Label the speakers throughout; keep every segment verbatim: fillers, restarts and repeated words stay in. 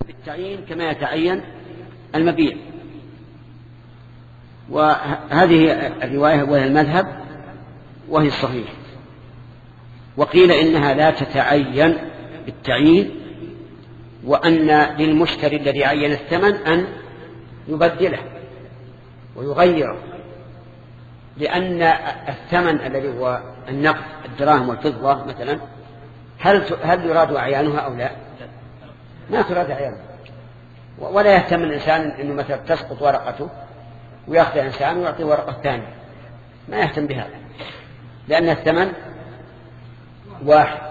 Speaker 1: بالتعيين كما يتعين المبيع. وهذه الرواية وهي المذهب وهي الصحيح. وقيل إنها لا تتعين بالتعيين، وأن للمشتري الذي عين الثمن أن يبدله ويغيره، لأن الثمن الذي هو النقد الدراهم والفضة مثلا هل هل يراد أعيانها أو لا؟ ما تراد أعيانها، ولا يهتم الإنسان إنه مثلا تسقط ورقته ويأخذ الإنسان ويعطي ورقة ثانية، ما يهتم بهذا، لأن الثمن واحد.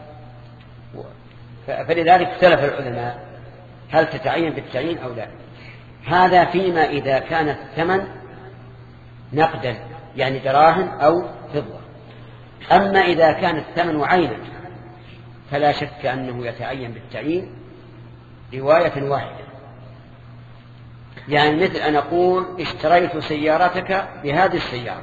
Speaker 1: فلذلك اختلف العلماء هل تتعين بالتعيين أو لا. هذا فيما إذا كان الثمن نقدا يعني دراهم أو فضة. أما إذا كان الثمن عينا فلا شك أنه يتعين بالتعيين رواية واحدة. يعني مثل أن أقول اشتريت سيارتك بهذه السيارة،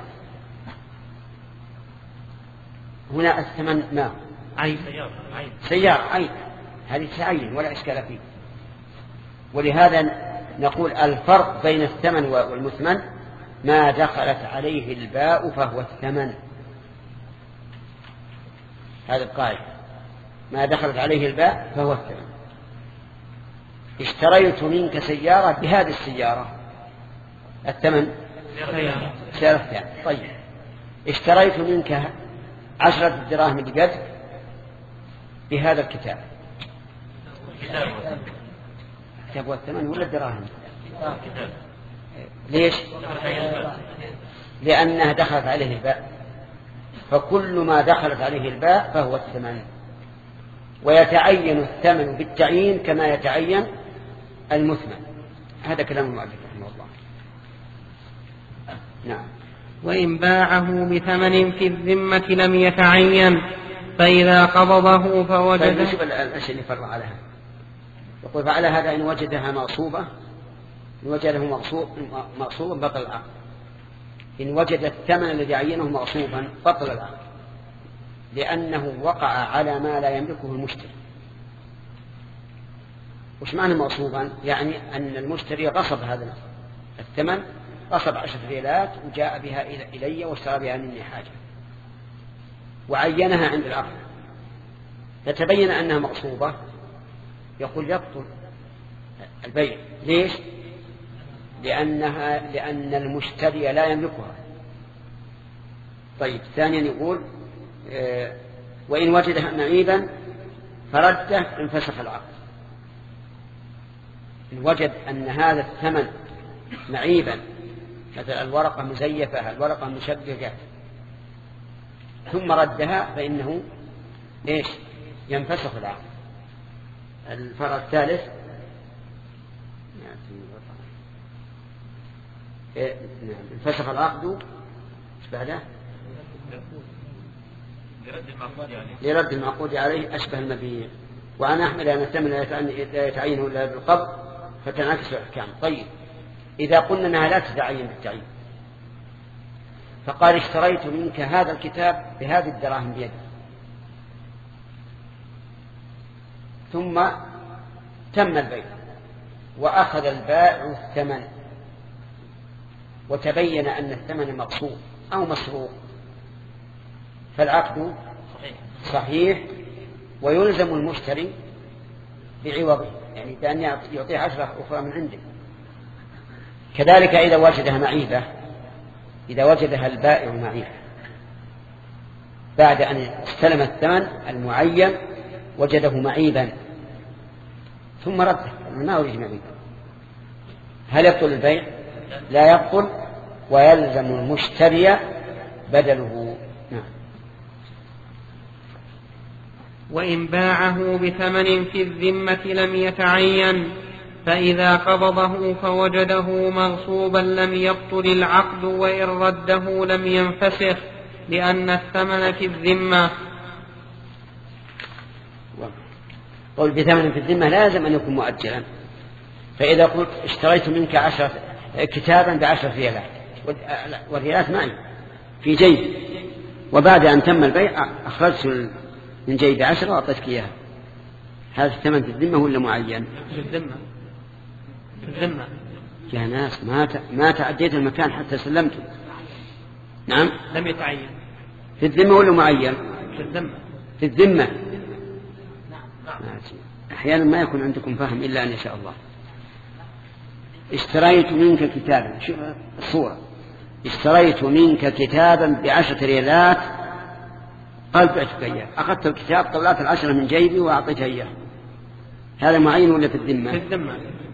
Speaker 1: هنا الثمن ما
Speaker 2: عين سيارة عين
Speaker 1: سيارة عين، هذه تعين ولا إشكال فيه. ولهذا نقول الفرق بين الثمن والمثمن ما دخلت عليه الباء فهو الثمن. هذا القاعدة، ما دخلت عليه الباء فهو الثمن. اشتريت منك سيارة بهذه السيارة، الثمن سيارة الثمن. طيب اشتريت منك عشرة دراهم بقدر بهذا الكتاب، كتاب والثمن ولا الدراهم؟ ليش؟ لأنها دخلت عليه الباء، فكل ما دخلت عليه الباء فهو الثمن. ويتعين الثمن بالتعيين كما يتعين المثمن. هذا كلام المؤلف رحمه الله. نعم.
Speaker 2: وإن باعه بثمن في الذمة لم يتعين، فإذا قبضه فوجده.
Speaker 1: فنشوف الأشياء اللي فرع عليها. يقول فعلى هذا إن وجدها مغصوبة، إن وجده مغصوبا بطل العقد. إن وجد الثمن الذي عينه مغصوبا بطل العقد، لأنه وقع على ما لا يملكه المشتري. وش معنى مغصوبا؟ يعني أن المشتري غصب هذا الثمن، غصب عشرة ريالات وجاء بها إلي واشترى بها مني حاجة وعينها عند العقد، فتبين أنها مغصوبة، يقول يبطل البيع. ليش؟ لأنها لأن المشتري لا يملكها. طيب ثانيا يقول اه وإن وجدها معيبا فرده انفسخ العقد. إن وجد أن هذا الثمن معيبا، مثل الورقة مزيفة، الورقة مشبكة، ثم ردها فإنه إيش؟ ينفسخ العقد. الفرع الثالث انفسخ العقد ايش بعده؟ لرد المعقود عليه أشبه المبيع. وعن أحمد أن الثمن لا يتعين إلا بالقبض فتنعكس الأحكام. طيب إذا قلنا أنها لا تتعين بالتعيين، فقال اشتريت منك هذا الكتاب بهذه الدراهم بيدي، ثم تم البيع وأخذ البائع الثمن وتبين أن الثمن مقصود أو مسروق، فالعقد صحيح ويلزم المشتري بعوضه، يعني بأن يعطيه عشرة أخرى من عنده. كذلك إذا وجدها معيبة، إذا وجدها البائع معيبة بعد أن استلم الثمن المعين وجده معيبا ثم رده، ما وجد معيبا، هل يبطل البيع؟ لا يبطل، ويلزم المشتري بدله. نعم.
Speaker 2: وإن باعه بثمن في الذمة لم يتعين، فإذا قبضه فوجده مغصوبا لم يبطل العقد، وإن رده لم ينفسخ، لأن الثمن في الذمة.
Speaker 1: قول بثمن في الذمة لازم أن يكون مؤجلا. فإذا قلت اشتريت منك عشرة كتابا بعشرة ريالات والريالات معي في جيب، وبعد أن تم البيع أخرجت من جيب عشرة وأعطيتك إياها، هذا الثمن في الذمة ولا معين؟
Speaker 2: في الذمة. في الذمة
Speaker 1: يا ناس ما ما تعديت المكان حتى سلمته. نعم
Speaker 2: لم يتعين.
Speaker 1: في الذمة ولا معين؟
Speaker 2: في الذمة.
Speaker 1: في الذمة. أحيانا ما يكون عندكم فهم إلا أن يشاء الله. اشتريت منك كتابا، شوف الصورة، اشتريت منك كتابا بعشرة ريالات قال بعتك إياه. أخذت الكتاب طلعت العشرة من جيبي وأعطيتها إياه. هذا معين ولا في الذمة؟
Speaker 2: في الذمة.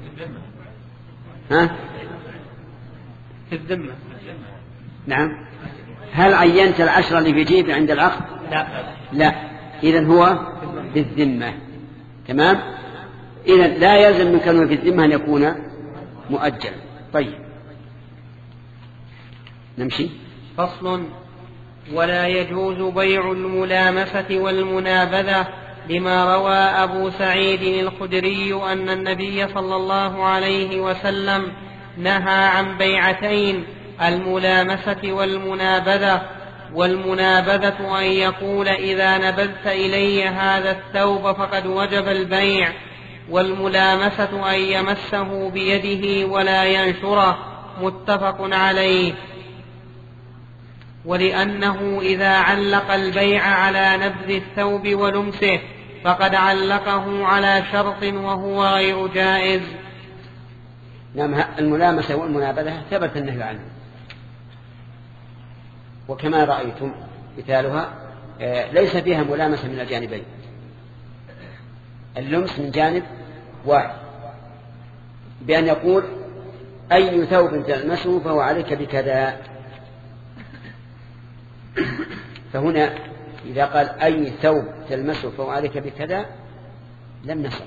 Speaker 1: ها؟
Speaker 2: في الذمة.
Speaker 1: نعم. هل عينت العشرة اللي في جيبي عند العقد؟
Speaker 2: لا
Speaker 1: لا. إذن هو في الذمة. تمام. إذن لا يلزم من كونه في الذمة أن يكون مؤجل. طيب نمشي.
Speaker 2: فصل. ولا يجوز بيع الملامسة والمنابذة لما روى أبو سعيد الخدري أن النبي صلى الله عليه وسلم نهى عن بيعتين: الملامسة والمنابذة. والمنابذة أن يقول إذا نبذت إلي هذا الثوب فقد وجب البيع، والملامسة أن يمسه بيده ولا ينشره. متفق عليه. ولأنه إذا علق البيع على نبذ الثوب ولمسه فقد علقه على شرط وهو غير جائز.
Speaker 1: نعم. الملامسة والمنابذة ثبت النهي عنه، وكما رأيتم مثالها ليس فيها ملامسة من الجانبين، اللمس من جانب واحد بأن يقول أي ثوب تلمسه فهو عليك بكذا. فهنا إذا قال أي ثوب تلمسه فهو عليك بكذا لم نصح،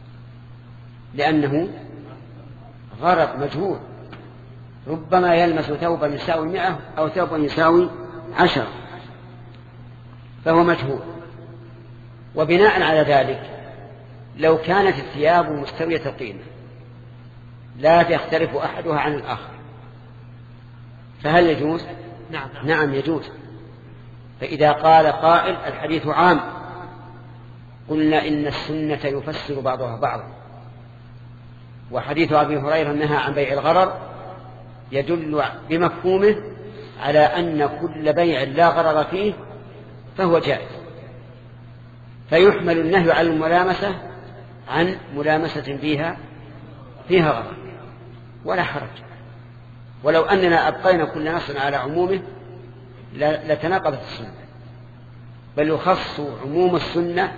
Speaker 1: لأنه غرض مجهول، ربما يلمس ثوبا يساوي مئة أو ثوبا يساوي عشرة، فهو مجهول. وبناء على ذلك لو كانت الثياب مستوية القيمة لا يختلف أحدها عن الآخر فهل يجوز؟
Speaker 2: نعم.
Speaker 1: نعم يجوز. فإذا قال قائل الحديث عام قلنا إن السنة يفسر بعضها بعضا، وحديث أبي هريرة نهى عن بيع الغرر يدل بمفهومه على أن كل بيع لا غرر فيه فهو جائز، فيحمل النهي عن الملامسة عن ملامسة فيها فيها غرر ولا حرج. ولو أننا أبقينا كل نص على عمومه لتناقضت السنة، بل يخص عموم السنة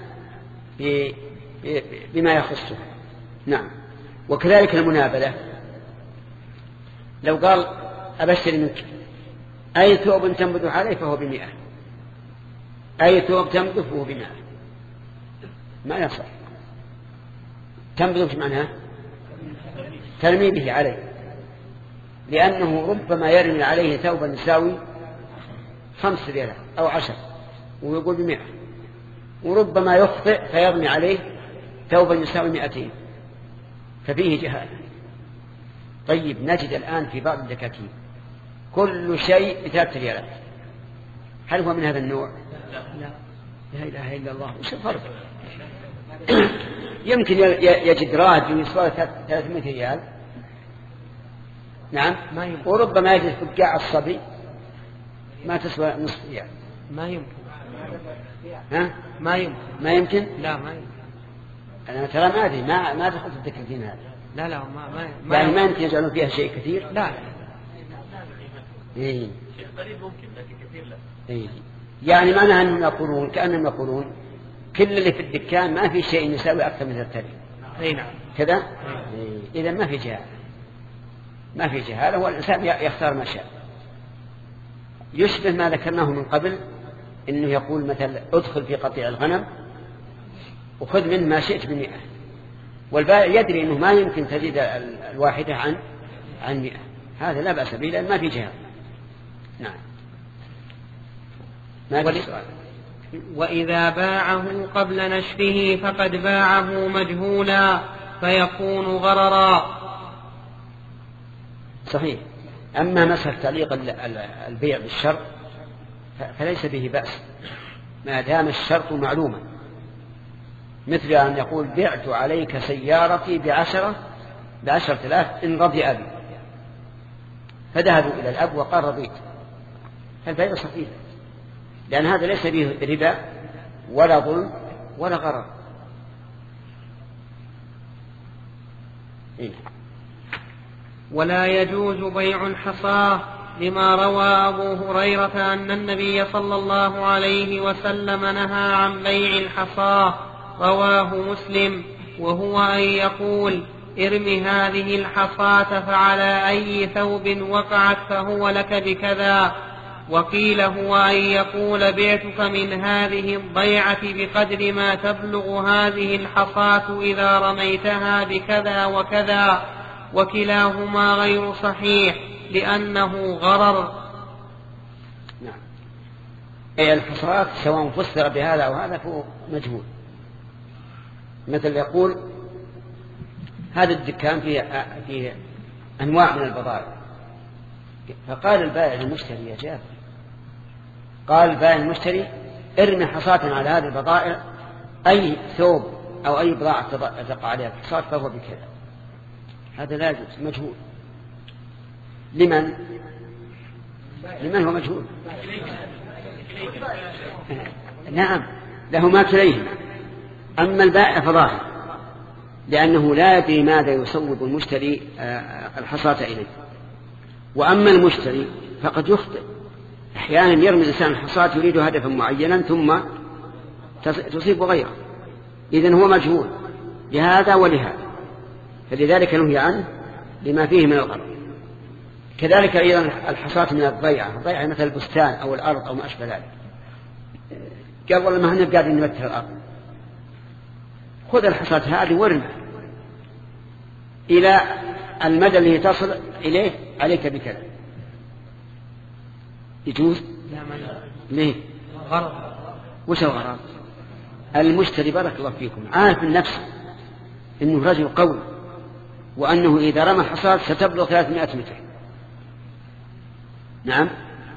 Speaker 1: بما يخصه. نعم. وكذلك المنابذة، لو قال أبشر منك أي ثوب تنبذ عليه فهو بمئة، أي ثوب تنبذ فهو بمئة، ما يصح. تنبذ في معناها ترمي به عليه، لأنه ربما يرمي عليه ثوبا يساوي خمس ريالات أو عشر ويقول بمئة، وربما يخطئ فيرمي عليه ثوبا يساوي مئتين، ففيه جهالة. طيب نجد الآن في بعض الدكاكين كل شيء بثلاث ريالات، هل هو من هذا النوع؟ لا. لا إله إلا الله. وش الفرق؟ يمكن يجد راديو يسوى ثلاثمائة ريال، نعم، وربما يجد فقاع الصبي ما تسوى نصف ريال.
Speaker 2: ما يمكن.
Speaker 1: ها؟
Speaker 2: ما يمكن.
Speaker 1: ما يمكن؟
Speaker 2: لا ما يمكن.
Speaker 1: أنا ترى ما أدري، ما ما دخلت الدكاكين هذا.
Speaker 2: لا لا ما ما, ما
Speaker 1: يعني ما يمكن يجعلون فيها شيء كثير.
Speaker 2: لا.
Speaker 1: إيه.
Speaker 3: شيء قليل ممكن لكن كثير لا.
Speaker 1: إيه. يعني معناها أنهم يقولون كأنهم يقولون كل اللي في الدكان ما في شيء يساوي أكثر من ثلاثة.
Speaker 2: أي نعم.
Speaker 1: كذا. إيه. إذا ما في جهالة، ما في جهالة، هو الإنسان يختار ما شاء. يشبه ما ذكرناه من قبل إنه يقول مثلا ادخل في قطيع الغنم وخذ منه ما شئت بمئة، والبائع يدري أنه ما يمكن تزيد الواحدة عن عن مئة، هذا لا بأس به لأن ما في جهة. نعم. ما في سؤال.
Speaker 2: وإذا باعه قبل نشره فقد باعه مجهولا فيكون غررا.
Speaker 1: صحيح. أما مسألة تعليق البيع بالشرط فليس به بأس ما دام الشرط معلوما، مثل أن يقول بعت عليك سيارتي بعشرة بعشرة آلاف إن رضي أبي، فذهبوا إلى الأب وقال رضيت، فالبيع صحيح، لأن هذا ليس به ربا ولا ظلم ولا غرر.
Speaker 2: ولا يجوز بيع الحصاة لما روى أبو هريرة أن النبي صلى الله عليه وسلم نهى عن بيع الحصاة، رواه مسلم، وهو أن يقول ارم هذه الحصاة فعلى أي ثوب وقعت فهو لك بكذا. وقيل هو أن يقول بعتك من هذه الضيعة بقدر ما تبلغ هذه الحصاة إذا رميتها بكذا وكذا، وكلاهما غير صحيح لأنه غرر.
Speaker 1: نعم. أي الحصاة سواء فسر بهذا أو هذا فهو مجهول. مثل يقول هذا الدكان فيه, فيه أنواع من البضائع، فقال البائع للمشتري يا جابر، قال البائع للمشتري ارمي حصاة على هذه البضائع، أي ثوب أو أي بضاعة تقع عليها الحصاة فهو بكذا. هذا لا يجوز، مجهول. لمن لمن هو مجهول؟ نعم له ما كليه. أما البائع فظاهر، لأنه لا يدري ماذا يصوب المشتري الحصاة إليه. وأما المشتري فقد يخطئ، أحيانا يرمي الإنسان الحصاة يريد هدفا معينا ثم تصيب غيره، إذن هو مجهول لهذا ولهذا، فلذلك نهي عنه لما فيه من الغرر. كذلك أيضا الحصاة من الضيعة، الضيعة مثل البستان أو الأرض أو ما أشبه ذلك. قال والله ما هن قاعدين نمتر الأرض، خذ الحصاة هذه وارمي إلى المدى الذي تصل إليه عليك بكذا. يجوز؟ ليه؟
Speaker 2: غرض.
Speaker 1: وش الغرض؟ المشتري بارك الله فيكم عارف النفس إنه رجل قوي، وأنه إذا رمى حصاد ستبلغ ثلاثمائة متر. نعم.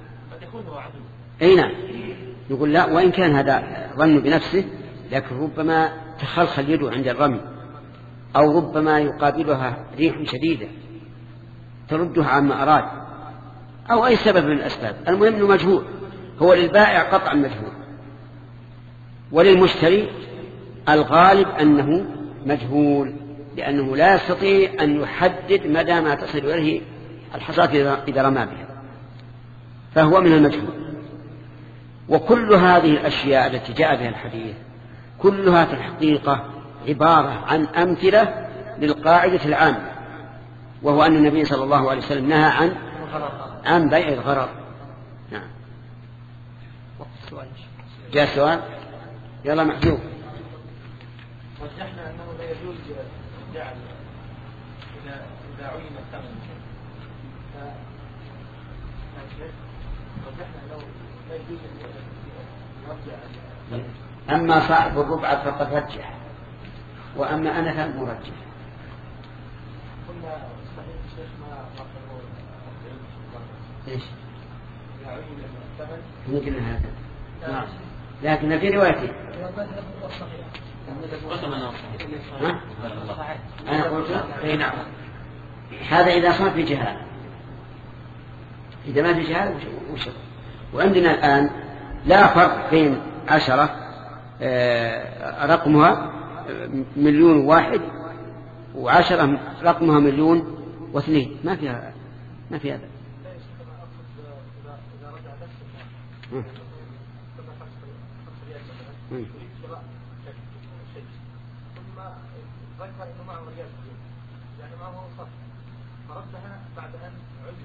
Speaker 1: أي نعم. يقول لا، وإن كان هذا ظن بنفسه لكن ربما تخلخل يده عند الرمي، أو ربما يقابلها ريح شديدة تردها عما أراد، أو أي سبب من الأسباب. المهم أنه مجهول، هو للبائع قطعا مجهول، وللمشتري الغالب أنه مجهول، لأنه لا يستطيع أن يحدد مدى ما تصل إليه الحصاة إذا رمى بها، فهو من المجهول. وكل هذه الأشياء التي جاء بها الحديث كلها في الحقيقة عبارة عن أمثلة للقاعدة العامة، وهو أن النبي صلى الله عليه وسلم نهى عن عن بيع الغرر. نعم. جاء سؤال؟ يلا محجوب.
Speaker 3: رجحنا أنه لا يجوز جعل إذا إذا عين الثمن، رجحنا أنه لا يجوز يرجع.
Speaker 1: أما صاحب الربع فقد رجح، وأما أنا فلم أرجح.
Speaker 3: قلنا صحيح الشيخ ما قرروا
Speaker 1: إيش؟
Speaker 3: إذا عين الثمن
Speaker 1: ممكن هذا. نعم. لكن في روايتي أنا قلت أي نعم. هذا إذا صار في جهال، إذا ما في جهال وش. وعندنا الآن لا فرق بين عشرة رقمها مليون واحد وعشرة رقمها مليون واثنين، ما فيها ما في هذا.
Speaker 3: ثم ذكر انه معه ريال يعني ما هو صح، فردها بعد ان علم.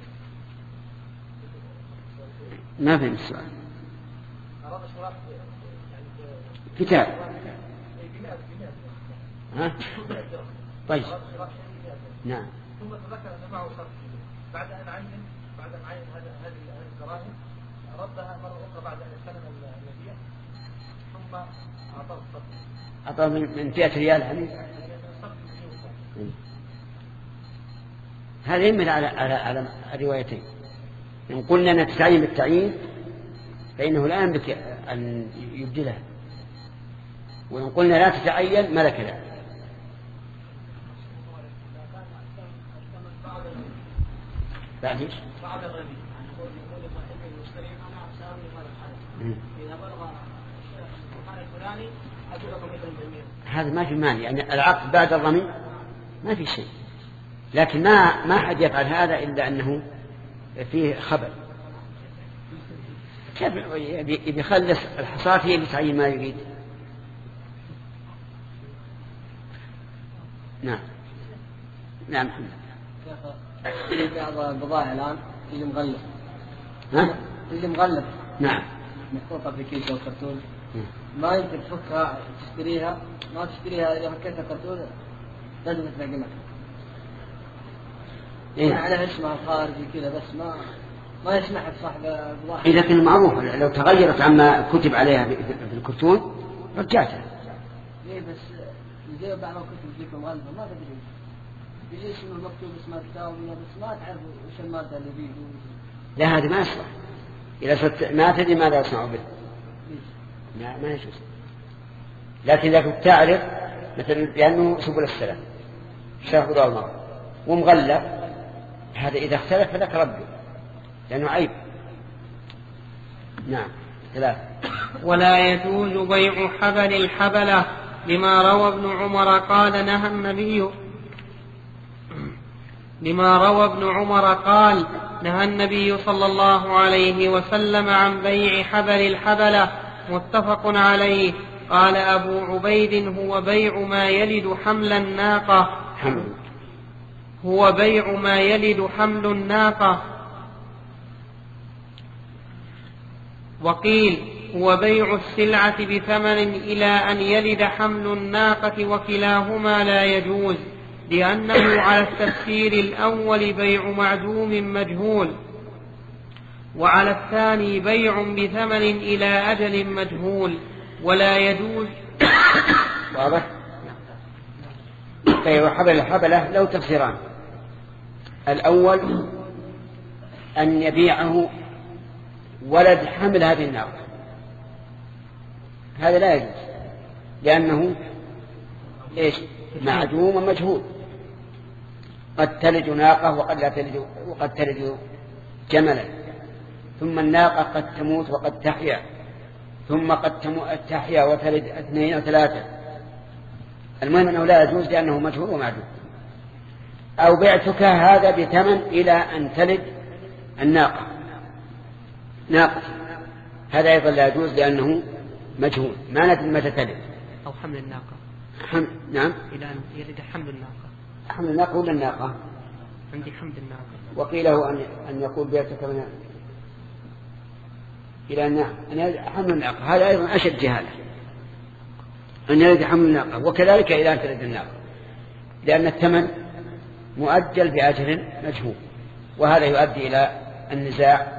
Speaker 1: ما فهم السؤال.
Speaker 3: اراد شراء يعني
Speaker 1: كتاب. ها؟ طيب. نعم.
Speaker 3: ثم تذكر انه معه شرط بعد ان عين بعد ان عين هذا هذه الدراهم ردها مره اخرى بعد ان استلم المبيع ثم اعطاه الصرف.
Speaker 1: أعطاه من مئة ريال يعني. هذا يمل على على على الروايتين. إن قلنا أن تتعين بالتعيين فإنه لا يملك أن يبدلها، وإن قلنا لا تتعين ملك لا. بعد ايش؟ بعد الغني إذا بلغ المكان الفلاني أجلكم مثل الجميع. هذا ما في مانع، يعني العقد بعد الرمي ما في شيء، لكن ما ما حد يفعل هذا إلا أنه فيه خبر. كيف يخلص الحصاة هي اللي تعين ما يريد؟ نعم نعم.
Speaker 4: في بعض البضائع الآن اللي مغلف
Speaker 1: ها؟
Speaker 4: اللي مغلف
Speaker 1: نعم
Speaker 4: محطوطة في كيس أو كرتون ما يمكن تفكها تشتريها، ما تشتريها إذا فكيتها كرتون لازم تنقلها. إيه؟ على اسمها الخارجي كذا بس ما ما يسمح صاحب البضاعة.
Speaker 1: إذا كان معروف لو تغيرت عما كتب عليها في الكرتون رجعتها.
Speaker 4: ليه بس زي بعض الكتب تجيك مغلفة ما تدري يجي اسمه المكتوب اسمه كتاب بس ما تعرف وش المادة اللي فيه.
Speaker 1: لا هذا ما يصلح، إذا صرت ما تدري ماذا يصنع به ما ما يجوز. لكن إذا كنت تعرف مثلا لأنه سبل السلام شاف ضوء المرء ومغلف، هذا إذا اختلف فلك رده لأنه عيب. نعم. ثلاثة.
Speaker 2: ولا يجوز بيع حبل الحبلة لما روى ابن عمر قال نهى النبي لما روى ابن عمر قال نهى النبي صلى الله عليه وسلم عن بيع حبل الحبلة، متفق عليه. قال أبو عبيد هو بيع ما يلد حمل الناقة هو بيع ما يلد حمل الناقة وقيل هو بيع السلعة بثمن إلى أن يلد حمل الناقة، وكلاهما لا يجوز لأنه على التفسير الأول بيع معدوم مجهول، وعلى الثاني بيع بثمن إلى أجل مجهول ولا يجوز.
Speaker 1: واضح؟ بيع حبل الحبلة له تفسيران. الأول أن يبيعه ولد حمل هذه الناقة، هذا لا يجوز لأنه إيش؟ معدوم ومجهول، قد تلد ناقة وقد لا تلد وقد تلد جملا، ثم الناقة قد تموت وقد تحيا، ثم قد تحيا وتلد اثنين وثلاثة. المهم أنه لا يجوز لأنه مجهول ومعدوم. أو بعتك هذا بثمن إلى أن تلد الناقة ناقة، هذا أيضا لا يجوز لأنه مجهول ما ندري متى تلد.
Speaker 2: أو حمل الناقة
Speaker 1: حمل. نعم.
Speaker 2: إلى أن يلد حمل الناقة.
Speaker 1: حمل الناقة ولا الناقة؟
Speaker 2: عندي حمل الناقة.
Speaker 1: وقيله أن أن يقول بعتك من إلى الناقة أن يلد حمل الناقة، هذا أيضا أشد جهالة، أن يلد حمل الناقة. وكذلك إلى أن تلد الناقة، لأن الثمن مؤجل بأجل مجهول، وهذا يؤدي إلى النزاع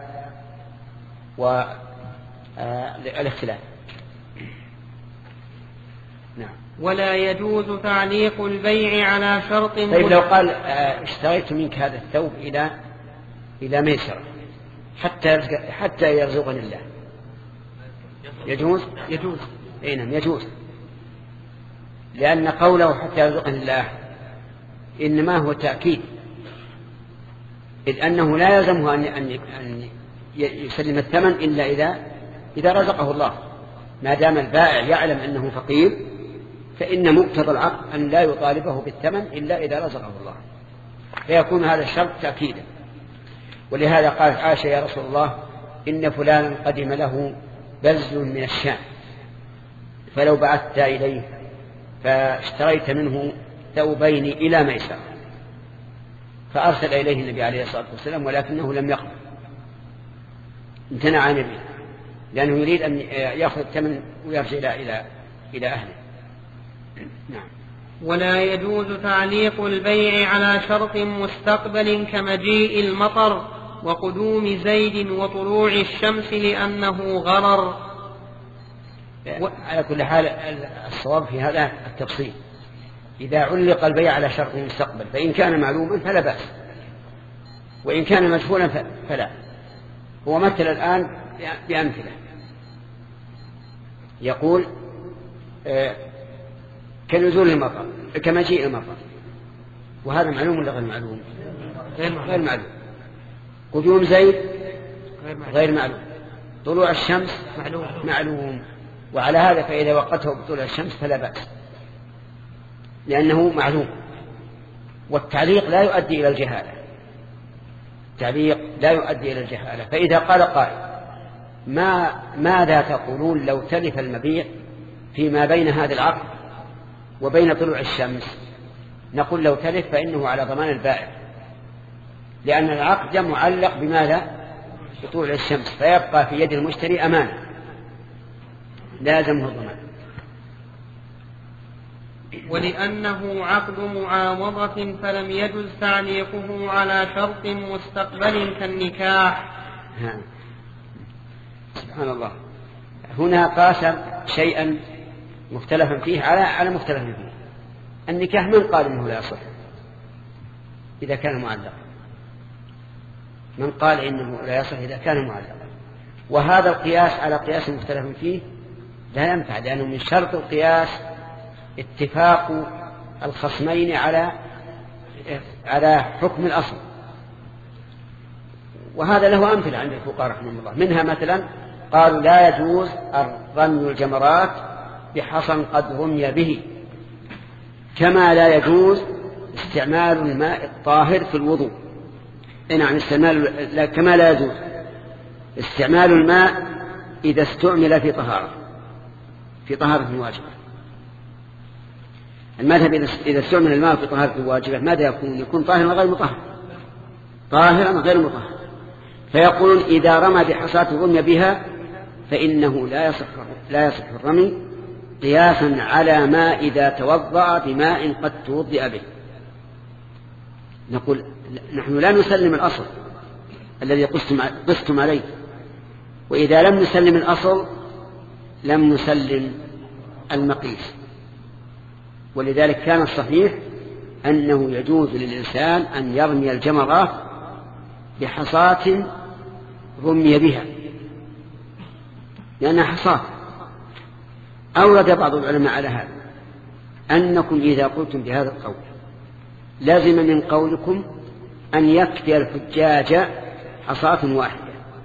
Speaker 1: والاختلاف. نعم.
Speaker 2: ولا يجوز تعليق البيع على شرط.
Speaker 1: طيب لو قال اشتريت منك هذا الثوب إلى إلى ميسرة حتى حتى يرزقني الله، يجوز؟
Speaker 2: يجوز.
Speaker 1: أي نعم يجوز، لأن قوله حتى يرزقني الله إنما هو تأكيد، إذ أنه لا يلزمه أن أن يسلم الثمن إلا إذا إذا رزقه الله. ما دام البائع يعلم أنه فقير فإن مقتضى العقد أن لا يطالبه بالثمن إلا إذا رزقه الله، فيكون هذا الشرط تأكيدا. ولهذا قالت عائشة يا رسول الله إن فلانا قدم له بز من الشام، فلو بعثت إليه فاشتريت منه ثوبين إلى ميسرة، فأرسل إليه النبي عليه الصلاة والسلام ولكنه لم يقبل، امتنع عن البيع لأنه يريد أن يأخذ الثمن ويرجع إلى إلى إلى أهله. نعم.
Speaker 2: ولا يجوز تعليق البيع على شرط مستقبل كمجيء المطر وقدوم زيد وطلوع الشمس لأنه غرر.
Speaker 1: على كل حال الصواب في هذا التفصيل، إذا علق البيع على شرط مستقبل فإن كان معلوما فلا بأس، وإن كان مجهولا فلا. هو مثل الآن بأمثلة، يقول كنزول المطر كمجيء المطر، وهذا معلوم ولا غير معلوم؟ غير معلوم. قدوم زيد غير معلوم. طلوع الشمس معلوم معلوم. وعلى هذا فإذا وقته بطلوع الشمس فلا بأس لأنه معلوم. والتعليق لا يؤدي إلى الجهالة، التعليق لا يؤدي إلى الجهالة. فإذا قال قائل ما ماذا تقولون لو تلف المبيع فيما بين هذا العقد وبين طلوع الشمس؟ نقول لو تلف فإنه على ضمان البائع، لأن العقد معلق بماذا؟ بطلوع الشمس، فيبقى في يد المشتري أمانة لازمه الضمان.
Speaker 2: ولأنه عقد معاوضة فلم يجز تعليقه على شرط مستقبل كالنكاح.
Speaker 1: ها. سبحان الله، هنا قاس شيئا مختلفا فيه على على مختلف فيه. النكاح من قال انه لا يصح اذا كان معلقا؟ من قال انه لا يصح اذا كان معلقا؟ وهذا القياس على قياس مختلف فيه لا ينفع، لانه من شرط القياس اتفاق الخصمين على على حكم الاصل. وهذا له امثله عند الفقهاء رحمهم الله، منها مثلا قالوا لا يجوز رمي الجمرات بحصى قد رمي به، كما لا يجوز استعمال الماء الطاهر في الوضوء. نعم، استعمال لا كما لا يجوز استعمال الماء إذا استعمل في طهارة في طهارة واجبة. المذهب إذا استعمل الماء في طهارة واجبة ماذا يكون؟ يكون طاهرا غير مطهر، طاهرا غير مطهر. فيقولون إذا رمى بحصاة رمي بها فإنه لا يصح لا يصح الرمي قياسا على ما إذا توضأ بماء قد توضئ به. نقول نحن لا نسلم الأصل الذي قستم عليه، وإذا لم نسلم الأصل لم نسلم المقيس. ولذلك كان الصحيح أنه يجوز للإنسان أن يرمي الجمرات بحصاة رمي بها لأنها حصاة. أورد بعض العلماء على هذا أنكم إذا قلتم بهذا القول لازم من قولكم أن يكفي الحجاج حصاة واحدة.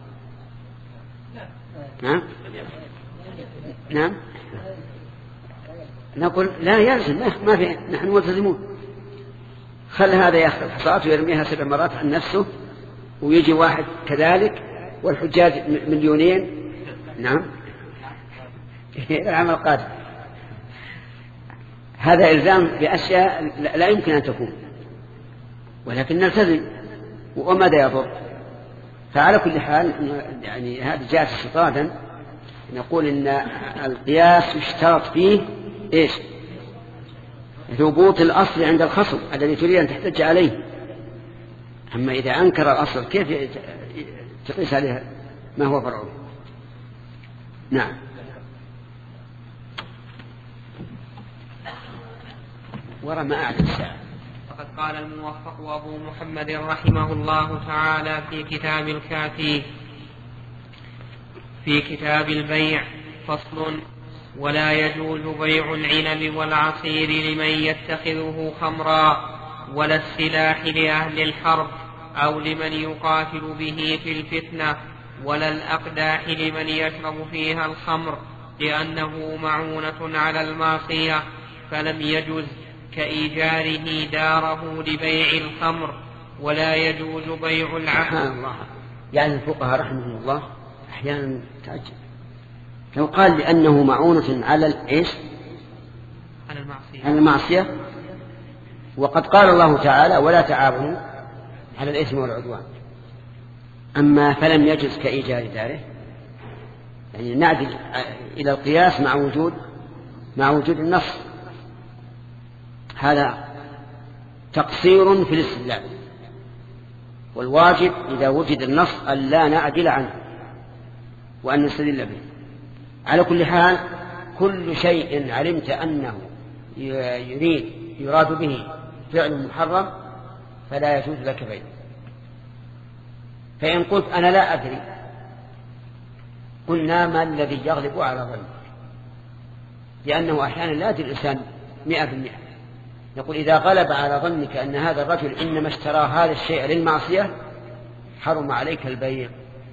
Speaker 1: نعم نعم نقول لا يلزم، ما في، نحن ملتزمون. خل هذا يأخذ الحصاة ويرميها سبع مرات عن نفسه ويجي واحد كذلك والحجاج مليونين. نعم العمل قادم. هذا إلزام بأشياء لا يمكن أن تكون، ولكن نلتزم وماذا يضر. فعلى كل حال يعني هذا جاء استطرادا، نقول إن القياس يشترط فيه إيش؟ ثبوت الأصل عند الخصم الذي تريد أن تحتج عليه. أما إذا أنكر الأصل كيف تقيس عليها ما هو فرعه؟ نعم. ورا ما أعلم الساعة.
Speaker 2: فقد قال الموفق أبو محمد رحمه الله تعالى في كتاب الكافي في كتاب البيع فصل: ولا يجوز بيع العنب والعصير لمن يتخذه خمرا، ولا السلاح لأهل الحرب أو لمن يقاتل به في الفتنة، ولا الأقداح لمن يشرب فيها الخمر، لأنه معونة على المعصية فلم يجوز، كإيجاره داره لبيع الخمر. ولا يجوز بيع العقد.
Speaker 1: يعني الفقهاء رحمهم الله أحيانا تعجب لو قال لأنه معونة على الإيش؟
Speaker 2: على المعصية.
Speaker 1: على المعصية. وقد قال الله تعالى: ولا تعاونوا على الإثم والعدوان. أما فلم يجز كإيجار داره، يعني نعدل إلى القياس مع وجود مع وجود النص. هذا تقصير في الاستدلال، والواجب إذا وجد النص أن لا نعدل عنه وأن نستدل به. على كل حال كل شيء علمت أنه يريد يراد به فعل محرم فلا يجوز لك بيعه. فإن قلت أنا لا أدري، قلنا ما الذي يغلب على ظنك؟ لأنه أحيانا لا يدري الإنسان مئة بالمئة. يقول إذا غلب على ظنك أن هذا الرجل إنما اشترى هذا الشيء للمعصية حرم عليك البيع.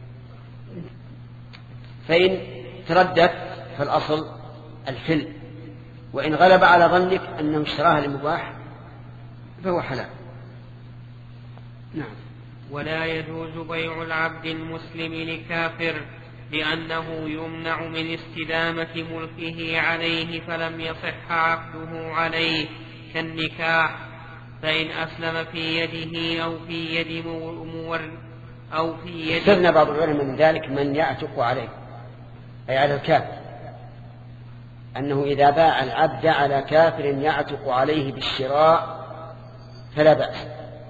Speaker 1: فإن تردد فالأصل الحل، وإن غلب على ظنك أنه اشتراها للمباح فهو حلال. نعم.
Speaker 2: ولا يجوز بيع العبد المسلم لكافر لأنه يمنع من استدامة ملكه عليه فلم يصح عقده عليه كالنكاح، فإن أسلم في يده أو في يد مور أو في يد
Speaker 1: استثنى بعض العلماء من ذلك من يعتق عليه، أي على الكافر، أنه إذا باع العبد على كافر يعتق عليه بالشراء فلا بأس،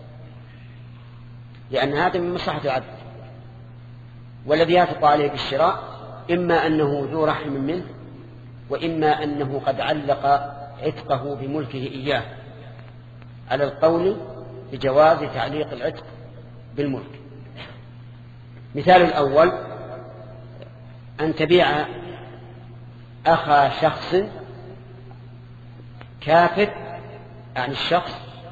Speaker 1: لأن هذا من مصلحة العبد. والذي يعتق عليه بالشراء إما أنه ذو رحم منه، وإما أنه قد علق عتقه بملكه إياه، على القول بجواز تعليق العتق بالملك. مثال الأول أن تبيع أخا شخص كافر عن الشخص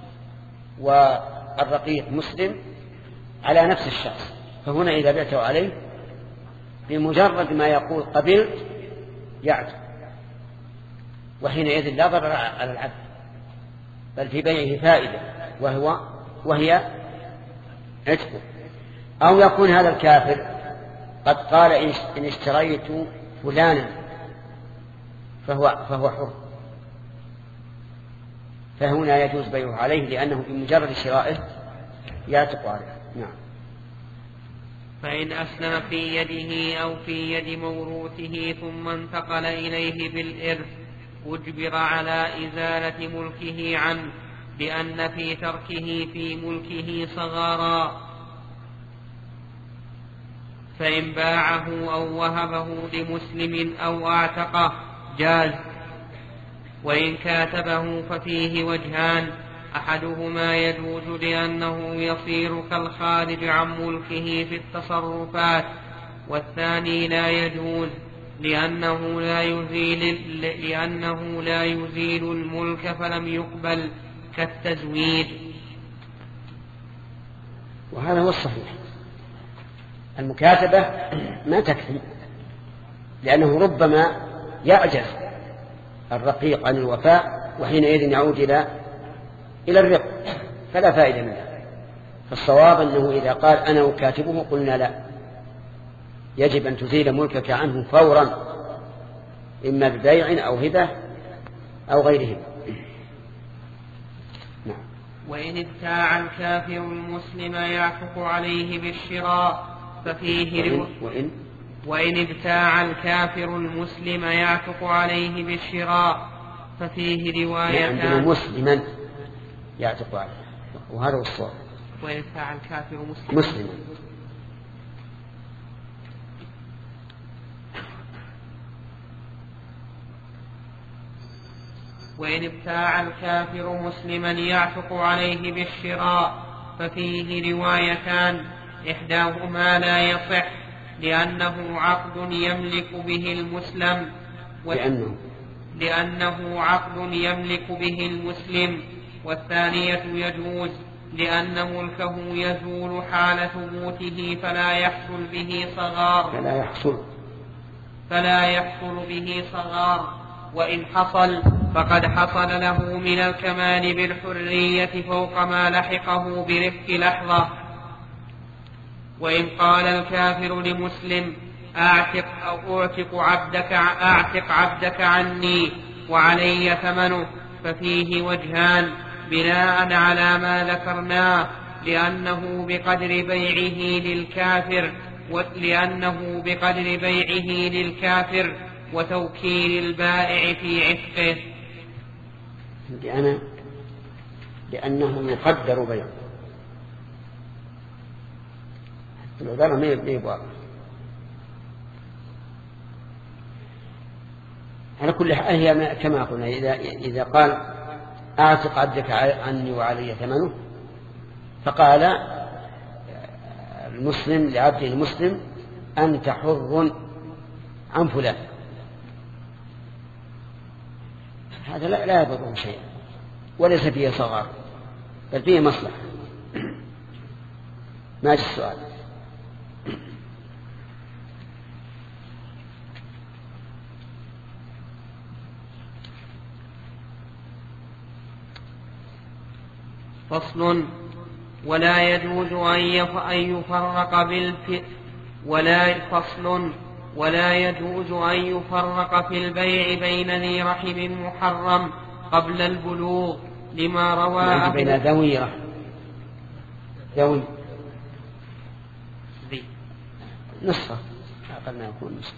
Speaker 1: والرقيق مسلم على نفس الشخص، فهنا إذا بعته عليه بمجرد ما يقول قبلت يعتق، وحينئذ لا ضرر على العبد بل في بيعه فائدة وهو وهي عتقه. أو يكون هذا الكافر قد قال إن اشتريت فلانا فهو, فهو حر، فهنا يجوز بيعه عليه لأنه بمجرد شرائه يعتق عليه. نعم.
Speaker 2: فإن أسلم في يده أو في يد موروثه ثم انتقل إليه بالإرث أجبر على إزالة ملكه عنه، لأن في تركه في ملكه صغارا. فإن باعه أو وهبه لمسلم أو أعتقه جاز، وإن كاتبه ففيه وجهان: أحدهما يجوز لأنه يصير كالخارج عن ملكه في التصرفات، والثاني لا يجوز لأنه لا يزيل, لأنه لا يزيل الملك فلم يقبل كالتزويد.
Speaker 1: وهذا هو الصحيح. المكاتبة ما تكفي، لأنه ربما يعجز الرقيق عن الوفاء وحينئذ يعود إلى إلى الرق، فلا فائدة منه. فالصواب أنه إذا قال أنا أكاتبه قلنا لا، يجب أن تزيل ملكك عنه فورا، إما ببيع أو هبة أو غيره. نعم.
Speaker 2: وإن ابتاع الكافر المسلم يعتق عليه بالشراء ففيه
Speaker 1: وإن, وإن,
Speaker 2: وإن ابتاع الكافر المسلم يعتق عليه بالشراء ففيه روايتان.
Speaker 1: عندنا مسلما يعتق عليه، وهذا هو الصواب.
Speaker 2: وإن ابتاع الكافر مسلما
Speaker 1: مسلما
Speaker 2: وإن ابتاع الكافر مسلما يعتق عليه بالشراء ففيه روايتان: إحداهما لا يصح لأنه عقد يملك به المسلم
Speaker 1: لأنه,
Speaker 2: لأنه عقد يملك به المسلم، والثانية يجوز لأن ملكه يزول حال ثبوته فلا يحصل به صغار
Speaker 1: فلا يحصل
Speaker 2: فلا يحصل به صغار وإن حصل فقد حصل له من الكمال بالحرية فوق ما لحقه برفق لحظة. وإن قال الكافر لمسلم: أعتق أو أعتق عبدك, أعتق عبدك عني وعلي ثمنه، ففيه وجهان بناء على ما ذكرناه: لأنه بقدر بيعه للكافر لأنه بقدر بيعه للكافر وتوكيل البائع في عتقه.
Speaker 1: لأن لأنه يقدر بيعه. العبارة ما يبقى على كل حال هي كما قلنا. إذا, إذا قال أعتق عبدك عني وعلي ثمنه، فقال المسلم لعبده المسلم: أنت حر عن فلان، هذا لا, لا يضره شيئا وليس فيه صغار بل فيه مصلحة. ما أجل السؤال.
Speaker 2: فصل. ولا يجوز أن يفرق بالف ولا فصل ولا يجوز أن يفرق في البيع بين ذي رحم محرم قبل البلوغ لما رواه
Speaker 1: بين ذوي رحم ذوي
Speaker 2: ذي
Speaker 1: نصف أقل ما يكون نصف.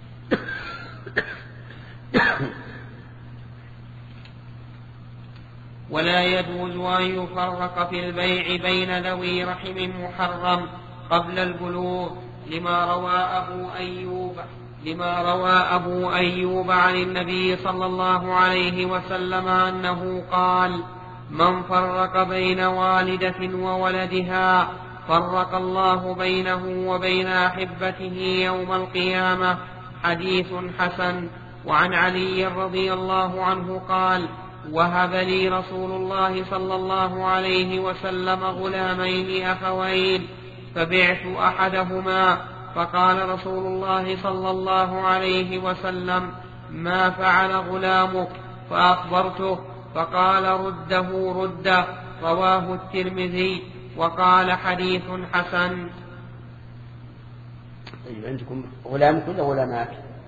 Speaker 2: ولا يجوز أن يفرق في البيع بين ذوي رحم محرم قبل البلوغ لما روى أبو أيوب لما روى أبو أيوب عن النبي صلى الله عليه وسلم أنه قال: من فرق بين والدة وولدها فرق الله بينه وبين أحبته يوم القيامة. حديث حسن. وعن علي رضي الله عنه قال: وهب لي رسول الله صلى الله عليه وسلم غلامين أخوين فبعت أحدهما فقال رسول الله صلى الله عليه وسلم: ما فعل غلامك؟ فأخبرته فقال: رده رده. رواه الترمذي وقال: حديث حسن.
Speaker 1: طيب عندكم غلامك ولا غلامات؟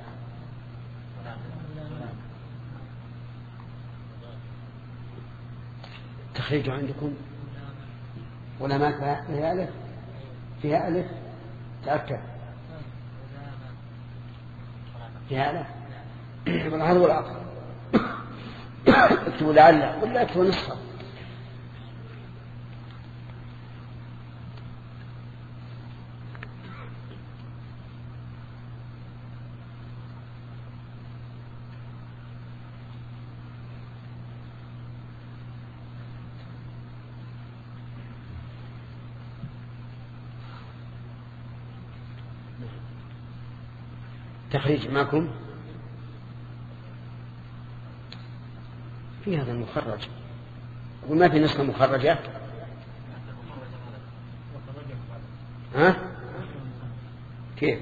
Speaker 1: تخريج عندكم غلامات فيها ألف فيها ألف تأكد فيها ألف والله هذا هو الأقرب. اكتبوا لعل ولا اكتبوا نصف. تخريج معكم في هذا المخرج وما في نسخة مخرجة. ها كيف؟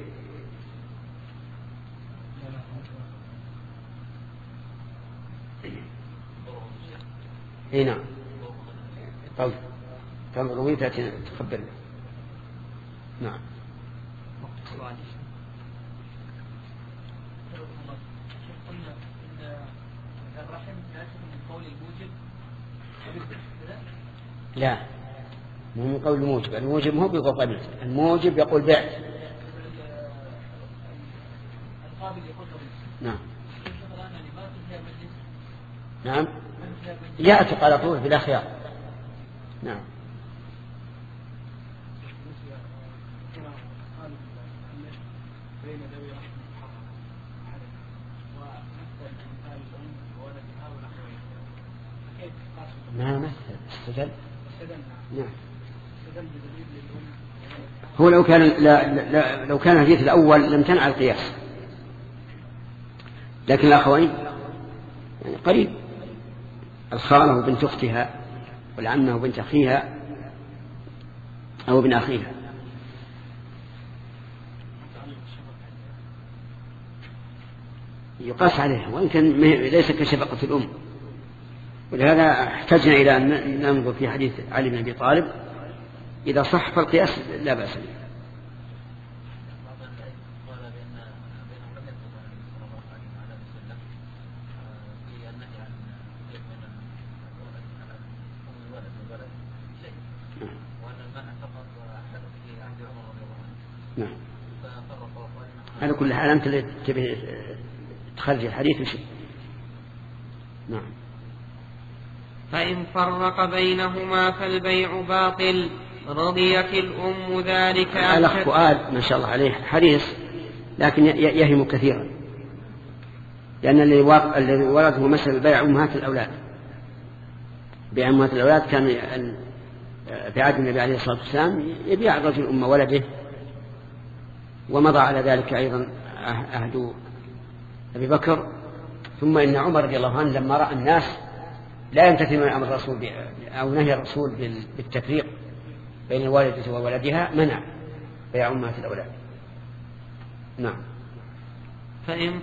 Speaker 1: اي نعم. طيب كم رويتها تخبرنا. نعم. لا مو من قول الموجب. الموجب هو بيقول قبل. الموجب يقول بعت. نعم نعم يأتي على طول بلا خيار. نعم. ما مثل استدل. نعم. هو لو كان لا لا لو كان الحديث الأول لم تنع القياس، لكن الأخوين يعني قريب. الخالة وبنت أختها والعمة وبنت أخيها أو ابن أخيها. يقاس عليها وإن كان ليس كشفقة الأم. ولهذا احتجنا إلى أن ننظر في حديث علي بن أبي طالب إذا صح فالقياس لا بأس به. نعم. على كل حال أنت اللي تبي تخرج الحديث وشيء. نعم.
Speaker 2: فإن فرق بينهما فالبيع باطل. رضيت الأم ذلك.
Speaker 1: الأخ فؤاد ما شاء الله عليه حريص لكن يهم كثيرا، لأن الذي ورده مسألة بيع أمهات الأولاد. بيع أمهات الأولاد كان في عهد النبي عليه الصلاة والسلام يبيع الرجل أم ولده، ومضى على ذلك أيضا عهد أبي بكر، ثم إن عمر رضي الله عنه لما رأى الناس لا يمتثلون أمر الرسول أو نهي الرسول بالتفريق بين الوالدة وولدها منع بيع أمهات الأولاد. نعم.
Speaker 2: فإن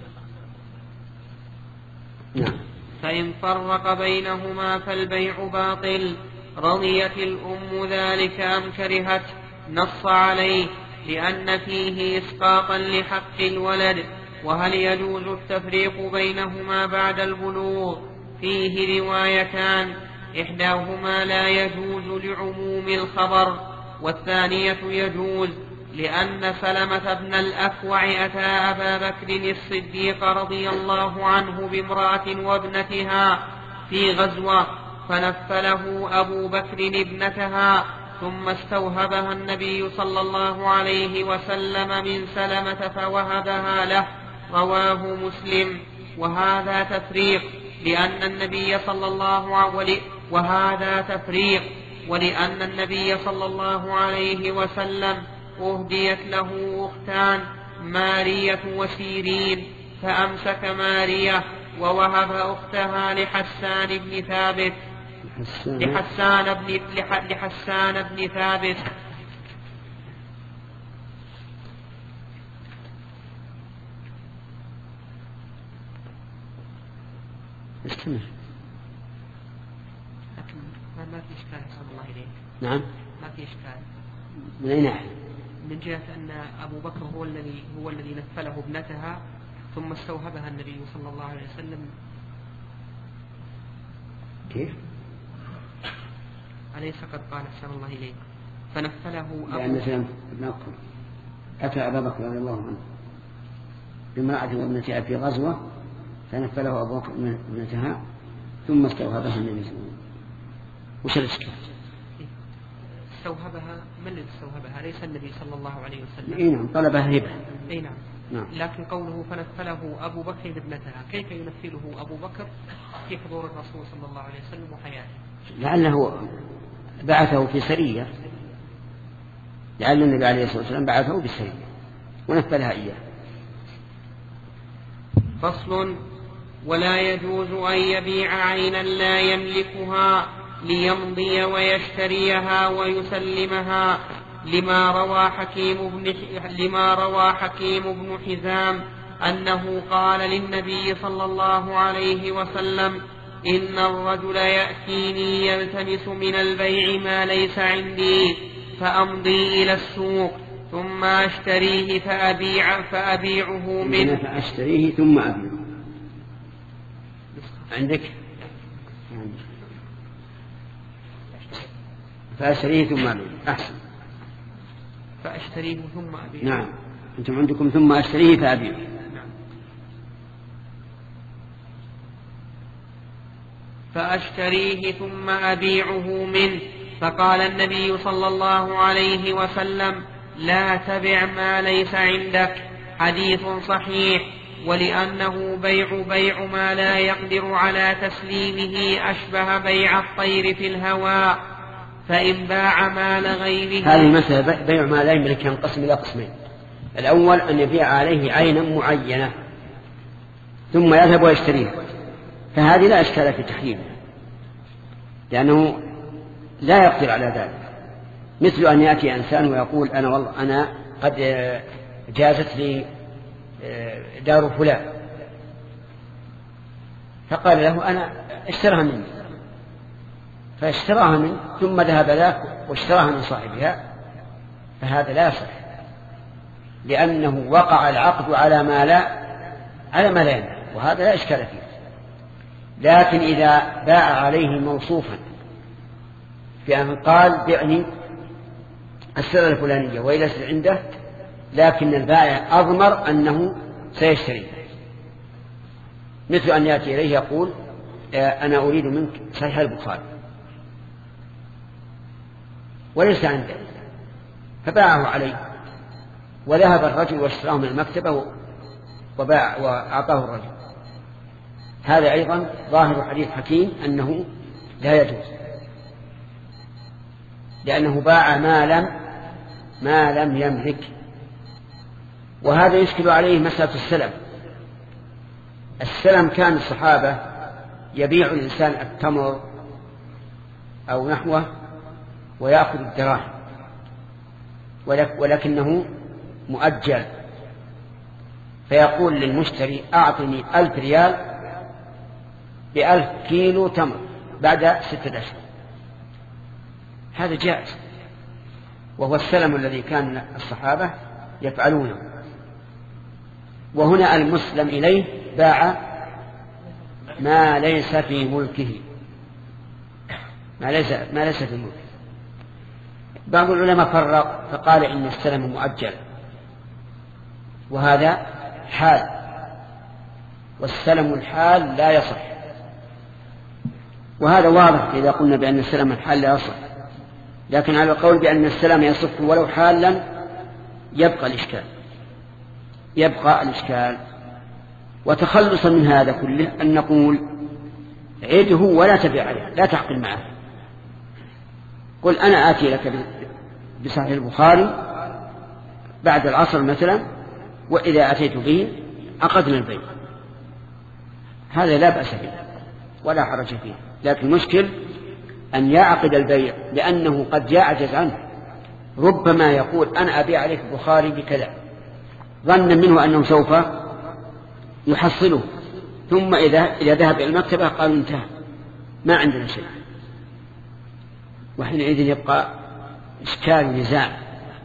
Speaker 1: نعم.
Speaker 2: فإن فرق بينهما فالبيع باطل. رضيت الأم ذلك أم كرهت؟ نص عليه لأن فيه إسقاطا لحق الولد. وهل يجوز التفريق بينهما بعد البلوغ؟ فيه روايتان، إحداهما لا يجوز لعموم الخبر، والثانية يجوز لأن سلمة بن الأكوع أتى أبا بكر الصديق رضي الله عنه بامرأة وابنتها في غزوة فنفله أبو بكر ابنتها ثم استوهبها النبي صلى الله عليه وسلم من سلمة فوهبها له. رواه مسلم. وهذا تفريق لأن النبي صلى الله عليه وهذا تفريق ولأن النبي صلى الله عليه وسلم أهديت له أختان مارية وسيرين فأمسك مارية ووهب أختها لحسان بن ثابت لحسان بن لحسان بن ثابت.
Speaker 1: استمر.
Speaker 2: لكن ما في إشكال صلى الله عليه.
Speaker 1: نعم.
Speaker 2: ما في إشكال.
Speaker 1: من أي ناحية؟
Speaker 2: من جهة أن أبو بكر هو الذي هو الذي نفله ابنتها ثم استوهبها النبي صلى الله عليه وسلم.
Speaker 1: كيف؟
Speaker 2: أليس قد قال صلى الله عليه فنفله أبو
Speaker 1: لأن سلمة بن أكوع أتى أبا بكر رضي الله عنه بامرأة وابنتها في غزوة فنفله أبو بكر ابنتها ثم استوهبها النبي صلى الله عليه وسلم. وش الإشكال؟
Speaker 2: استوهبها من الذي استوهبها؟ ليس النبي صلى الله عليه وسلم.
Speaker 1: اي نعم، طلبها هبة.
Speaker 2: اي نعم.
Speaker 1: نعم.
Speaker 2: لكن قوله فنفله أبو بكر ابنتها، كيف ينفله أبو بكر في حضور الرسول صلى الله عليه وسلم وحياته؟
Speaker 1: لعله بعثه في سرية، لعل النبي عليه الصلاة والسلام بعثه بالسرية ونفلها إياه.
Speaker 2: فصل. ولا يجوز أن يبيع عينا لا يملكها ليمضي ويشتريها ويسلمها، لما روى حكيم بن لما روى حكيم بن حزام أنه قال للنبي صلى الله عليه وسلم: إن الرجل يأتيني يلتمس من البيع ما ليس عندي فأمضي إلى السوق ثم أشتريه فأبيع فأبيعه منه.
Speaker 1: فأشتريه ثم أبيعه. عندك؟ فأشتريه ثم أبيعه. أحسن.
Speaker 2: فأشتريه ثم أبيعه.
Speaker 1: نعم، أنتم عندكم ثم أشتريه فأبيعه.
Speaker 2: نعم. فأشتريه ثم أبيعه منه. فقال النبي صلى الله عليه وسلم: لا تبع ما ليس عندك. حديث صحيح. ولأنه بيع بيع ما لا يقدر على تسليمه أشبه بيع الطير في الهواء، فإن باع مال غيره.
Speaker 1: هذه المسألة بيع ما لا يملك ينقسم إلى قسمين. الأول أن يبيع عليه عينا معينة ثم يذهب ويشتريها، فهذه لا إشكال في تحريمها لأنه لا يقدر على ذلك. مثل أن يأتي إنسان ويقول: أنا والله أنا قد جازت لي دار فلان، فقال له: أنا اشترها مني، فاشتراها منه ثم ذهب ذاك واشتراها من صاحبها، فهذا لا يصح لأنه وقع العقد على ما لا على ما لا يملك، وهذا لا إشكال فيه. لكن إذا باع عليه موصوفا بأن قال: بعني السلعة الفلانية وإلى عنده، لكن البائع أضمر أنه سيشتري، مثل أن يأتي إليه يقول: أنا أريد منك صحيح البخاري وليس عنده، فباعه عليه وذهب الرجل واشتراه من المكتبة وباع وأعطاه الرجل. هذا أيضا ظاهر حديث حكيم أنه لا يجوز، لأنه باع ما لم ما لم يملك. وهذا يشكل عليه مسألة السلم. السلم كان الصحابة يبيع الإنسان التمر أو نحوه ويأخذ الدراهم، ولكنه مؤجل، فيقول للمشتري أعطني ألف ريال بألف كيلو تمر بعد ستة أشهر. هذا جائز، وهو السلم الذي كان الصحابة يفعلونه. وهنا المسلم إليه باع ما ليس في ملكه، ما ليس, ما ليس في ملكه. بعض العلماء فرق فقال إن السلم مؤجل، وهذا حال، والسلم الحال لا يصح، وهذا واضح إذا قلنا بأن السلم الحال لا يصح. لكن على القول بأن السلم يصح ولو حالا يبقى الإشكال يبقى الإشكال وتخلصا من هذا كله أن نقول عيده ولا تبيع عليه، لا تعقل معه. قل أنا آتي لك بصحيح البخاري بعد العصر مثلا، وإذا أتيت به عقدنا البيع، هذا لا بأس به ولا حرج فيه. لكن المشكل أن يعقد البيع، لأنه قد يعجز عنه. ربما يقول أنا أبيع عليك البخاري بكذا، ظنا منه أنه سوف يحصله، ثم إذا إذا ذهب إلى المكتبة قالوا انتهى ما عندنا شيء، وحينئذ يبقى إشكال ونزاع.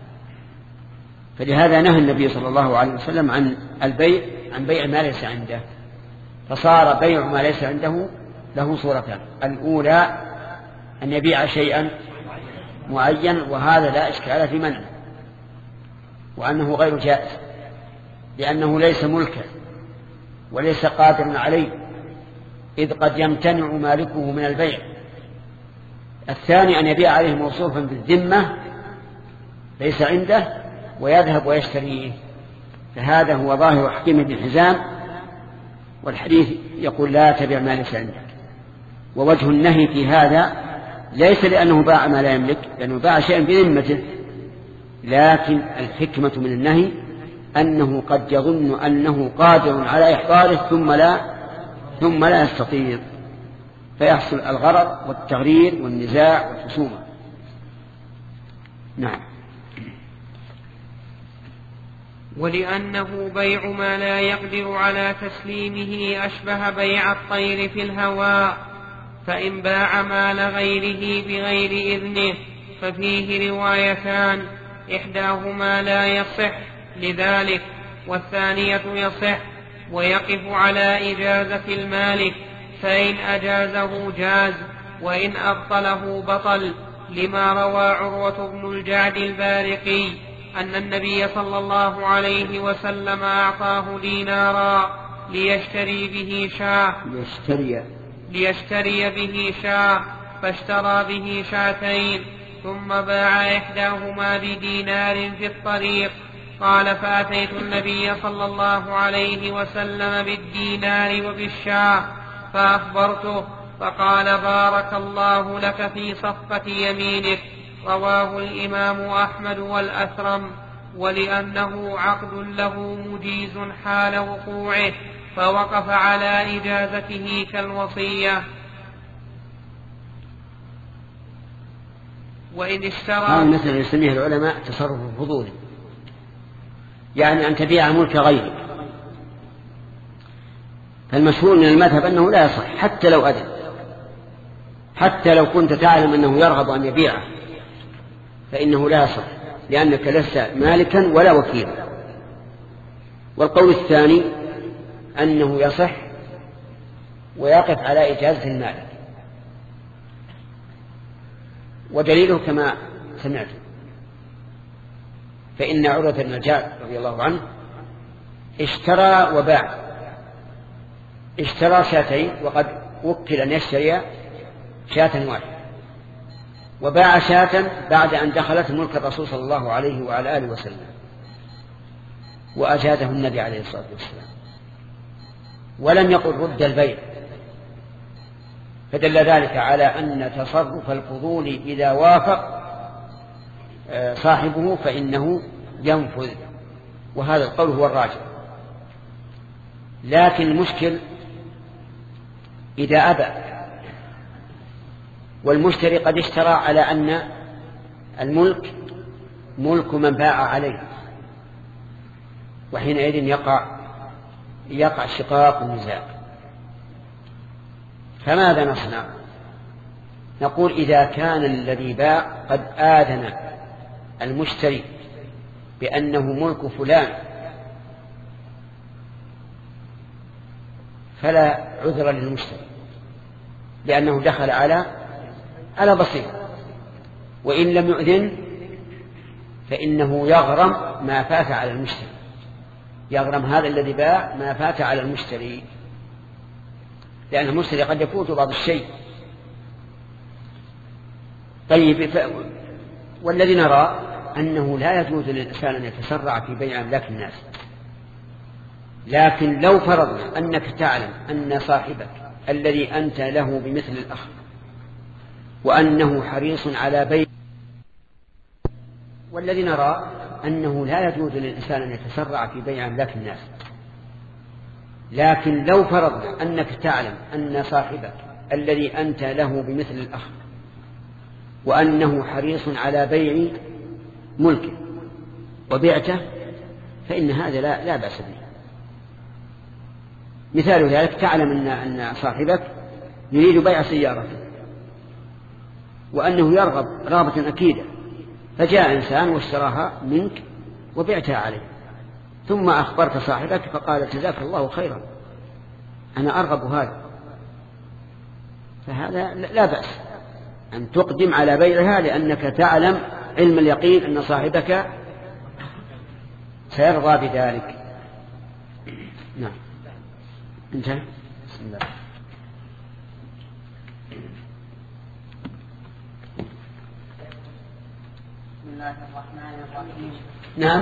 Speaker 1: فلهذا نهى النبي صلى الله عليه وسلم عن البيع عن بيع ما ليس عنده، فصار بيع ما ليس عنده له صورتان: الأولى أن يبيع شيئا معين، وهذا لا إشكال في منعه، وأنه غير جائز لأنه ليس ملكا وليس قادرا عليه، إذ قد يمتنع مالكه من البيع. الثاني أن يبيع عليه موصوفا بالذمة ليس عنده ويذهب ويشتريه، فهذا هو ظاهر حكيم بن حزام، والحديث يقول لا تبيع ما ليس عندك. ووجه النهي في هذا ليس لأنه باع ما لا يملك، لأنه باع شيئا بذمته، لكن الحكمة من النهي أنه قد يظن أنه قادر على إحضاره ثم لا ثم لا يستطيع، فيحصل الغرر والتغرير والنزاع والخصومة. نعم.
Speaker 2: ولأنه بيع ما لا يقدر على تسليمه أشبه بيع الطير في الهواء، فإن باع مال غيره بغير إذنه ففيه روايتان: إحداهما لا يصح لذلك، والثانية يصح ويقف على إجازة المالك، فإن أجازه جاز وإن أبطله بطل، لما روى عروة بن الجعد البارقي أن النبي صلى الله عليه وسلم أعطاه دينارا ليشتري به شاة
Speaker 1: ليشتري,
Speaker 2: ليشتري به شاة فاشترى به شاتين، ثم باع إحداهما بدينار في الطريق. قال: فأتيت النبي صلى الله عليه وسلم بالدينار وبالشاة فأخبرته، فقال: بارك الله لك في صفقة يمينك. رواه الإمام أحمد والأثرم. ولأنه عقد له مجيز حال وقوعه فوقف على إجازته كالوصية. وإن اشترى
Speaker 1: هذا مثل يسميه العلماء تصرف فضولي، يعني أن تبيع ملك غيرك. فالمشهور من المذهب أنه لا يصح حتى لو أذن، حتى لو كنت تعلم أنه يرغب أن يبيعه فإنه لا يصح، لأنك لست مالكا ولا وكيلا. والقول الثاني أنه يصح ويقف على إجازة المالك، ودليله كما سمعت، فإن عروة بن الجعد رضي الله عنه اشترى وباع، اشترى شاتين وقد وكل أن يشتري شاة واحدة، وباع شاة بعد أن دخلت ملك الرسول صلى الله عليه وعلى آله وسلم، وأجازه النبي عليه الصلاة والسلام، ولم يقل رد البيع، فدل ذلك على أن تصرف الفضول إذا وافق صاحبه فإنه ينفذ، وهذا القول هو الراجح. لكن المشكل إذا أبى، والمشتري قد اشترى على أن الملك ملك من باع عليه، وحينئذ يقع يقع شقاق النزاع. فماذا نصنع؟ نقول إذا كان الذي باع قد آذن المشتري بأنه ملك فلان فلا عذر للمشتري، لأنه دخل على على بصيرة. وإن لم يؤذن فإنه يغرم ما فات على المشتري، يغرم هذا الذي باع ما فات على المشتري، لأن المشتري قد يفوت بعض الشيء. طيب، ف... والذي نرى أنه لا يجوز للإنسان أن يتسرع في بيع أملاك الناس، لكن لو فرضنا أنك تعلم أن صاحبك الذي أنت له بمثل الأخ وأنه حريص على بيع، والذي نرى أنه لا يجوز للإنسان أن يتسرع في بيع أملاك الناس، لكن لو فرضنا أنك تعلم أن صاحبك الذي أنت له بمثل الأخ وأنه حريص على بيع ملكه وبيعته، فإن هذا لا, لا بأس به. مثال ذلك، تعلم أن, أن صاحبك يريد بيع سيارته وأنه يرغب رغبة أكيدة، فجاء إنسان واشتراها منك وبعتها عليه، ثم أخبرت صاحبك فقال جزاك الله خيرا أنا أرغب هذا، فهذا لا بأس أن تقدم على بيعها، لأنك تعلم علم اليقين أن صاحبك سيرضى بذلك. نعم، انتهى. بسم الله.
Speaker 5: بسم الله الرحمن الرحيم.
Speaker 1: نعم.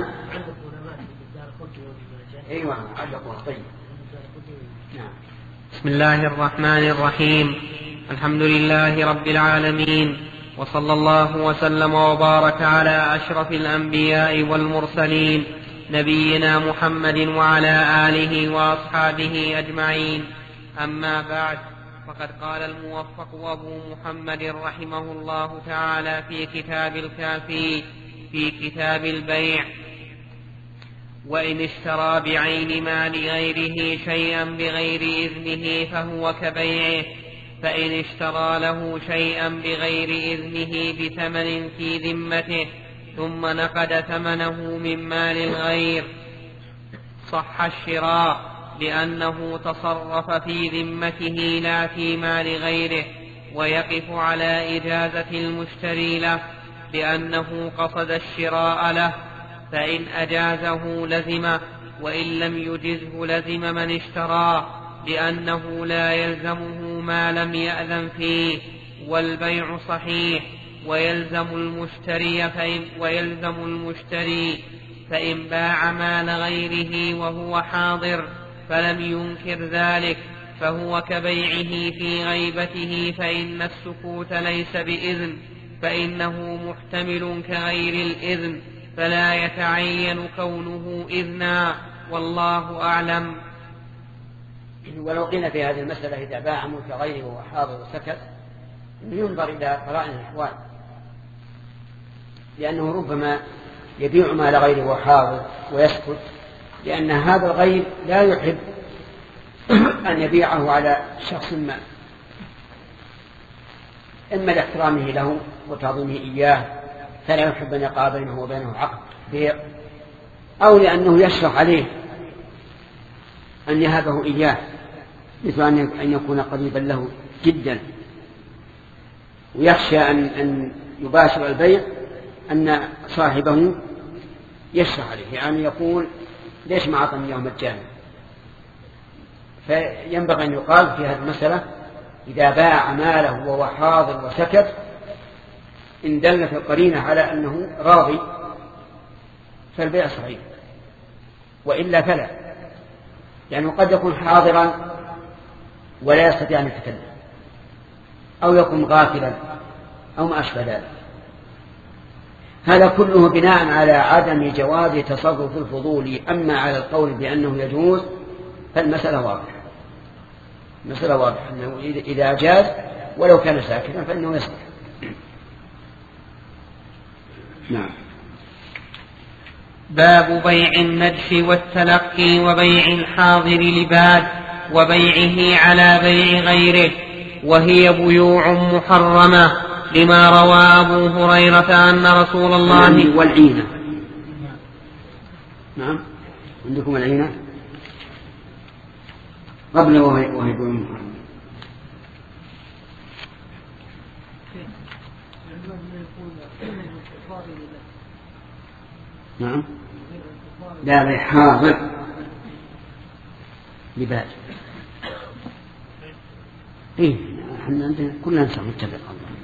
Speaker 1: ايوه علقوا. طيب. نعم.
Speaker 2: بسم الله الرحمن الرحيم. الحمد لله رب العالمين، وصلى الله وسلم وبارك على أشرف الأنبياء والمرسلين نبينا محمد وعلى آله وأصحابه أجمعين. أما بعد، فقد قال الموفق أبو محمد رحمه الله تعالى في كتاب الكافي في كتاب البيع: وإن اشترى بعين مال غيره شيئا بغير إذنه فهو كبيعه، فإن اشترى له شيئا بغير إذنه بثمن في ذمته ثم نقد ثمنه من مال الغير صح الشراء، لأنه تصرف في ذمته لا في مال غيره، ويقف على إجازة المشتري له لأنه قصد الشراء له، فإن أجازه لزمه، وإن لم يجزه لزم من اشتراه، لأنه لا يلزمه ما لم يأذن فيه، والبيع صحيح. ويلزم المشتري فإن, ويلزم المشتري فإن باع مال غيره وهو حاضر فلم ينكر ذلك فهو كبيعه في غيبته، فإن السكوت ليس بإذن، فإنه محتمل كغير الإذن، فلا يتعين كونه إذنا، والله أعلم.
Speaker 1: ولو قلنا في هذه المسألة إذا باع ملك غيره وهو حاضر وسكت، ينظر إلى قرائن الأحوال، لأنه ربما يبيع مال غيره وهو حاضر ويسكت، لأن هذا الغير لا يحب أن يبيعه على شخص ما، إما لاحترامه له وتعظيمه إياه فلا يحب أن يقع بينه وبينه عقد بيع، أو لأنه يشرح عليه أن يهبه إياه، مثل أن يكون قريبا له جدا، ويخشى أن يباشر البيع أن صاحبه يشرح عليه، يعني يقول ليش ما أعطني يوم مجانا. فينبغي أن يقال في هذه المسألة إذا باع ماله وهو حاضر وسكت إن دلت القرينة على أنه راضي فالبيع صحيح، وإلا فلا، لأنه قد يكون حاضرا ولا يستطيع أن يتكلم، أو يكون غافلا أو ما أشبه ذلك. هذا كله بناء على عدم جواز تصرف الفضول. أما على القول بأنه يجوز فالمسألة واضحة، المسألة واضحة أنه إذا جاز ولو كان ساكنا فإنه يسكت. نعم.
Speaker 2: باب بيع النجش والتلقي وبيع الحاضر لباد وبيعه على بيع غيره، وهي بيوع محرمة لما روى أبو هريرة أن رسول الله
Speaker 1: والعينة. نعم عندكم العينة قبل وهي وهي بيوع محرمة. نعم لا بيع حاضر لباد. إيه احنا عندنا كلنا نتفق.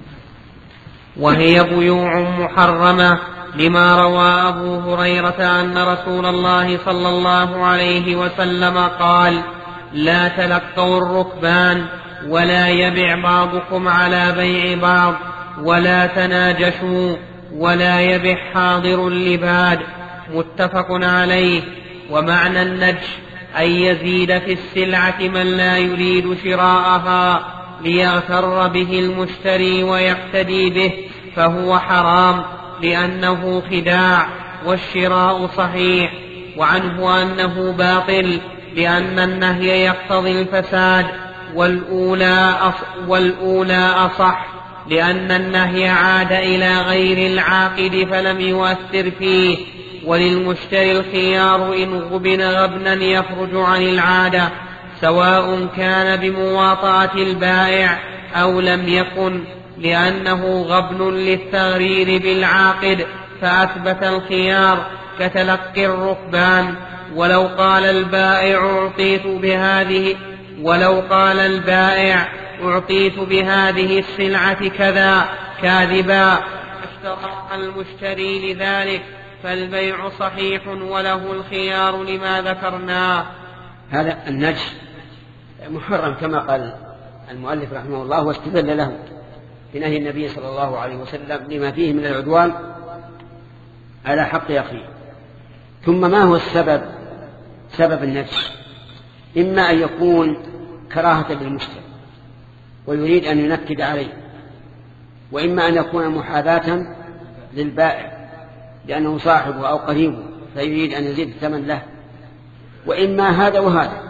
Speaker 2: وهي بيوع محرمة لما روى أبو هريرة أن رسول الله صلى الله عليه وسلم قال: لا تلقوا الركبان ولا يبع بعضكم على بيع بعض ولا تناجشوا ولا يبع حاضر لباد. متفق عليه. ومعنى النجش أن يزيد في السلعة من لا يريد شراءها ليغتر به المشتري ويقتدي به، فهو حرام لأنه خداع، والشراء صحيح. وعنه أنه باطل لأن النهي يقتضي الفساد، والأولى, أص والأولى أصح لأن النهي عاد إلى غير العاقد فلم يؤثر فيه. وللمشتري الخيار إن غبن غبنا يخرج عن العادة، سواء كان بمواطأة البائع أو لم يكن، لأنه غبن للتغرير بالعاقد فأثبت الخيار كتلقي الركبان. ولو قال البائع أعطيت بهذه ولو قال البائع أعطيت بهذه السلعة كذا كاذبا اشترط المشتري لذلك، فالبيع صحيح وله الخيار لما ذكرناه.
Speaker 1: هذا النجش محرم كما قال المؤلف رحمه الله، واستدل له بنهي النبي صلى الله عليه وسلم لما فيه من العدوان على حق أخيه. ثم ما هو السبب؟ سبب النجش إما أن يكون كراهة للمشتري ويريد أن ينكد عليه، وإما أن يكون محاذاة للبائع لأنه صاحبه أو قريبه فيريد أن يزيد الثمن له، وإما هذا وهذا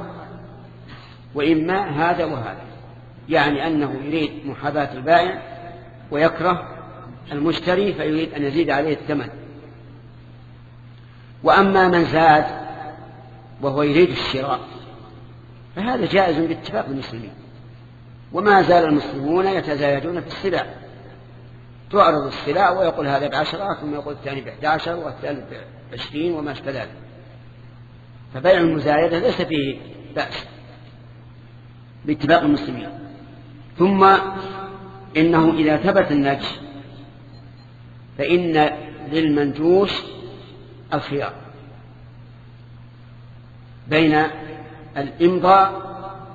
Speaker 1: وإما هذا وهذا يعني أنه يريد محاذاة البائع ويكره المشتري فيريد أن يزيد عليه الثمن. وأما من زاد وهو يريد الشراء فهذا جائز باتفاق المسلمين، وما زال المسلمون يتزايدون في السلع، تعرض السلع ويقول هذا بعشرة ثم يقول الثاني بإحدى عشر والثالث بعشرين وما أشبه ذلك، فبيع المزايدة ليس فيه بأس باتفاق المسلمين. ثم إنه إذا ثبت النجش فإن للمنجوش الخيار بين الإمضاء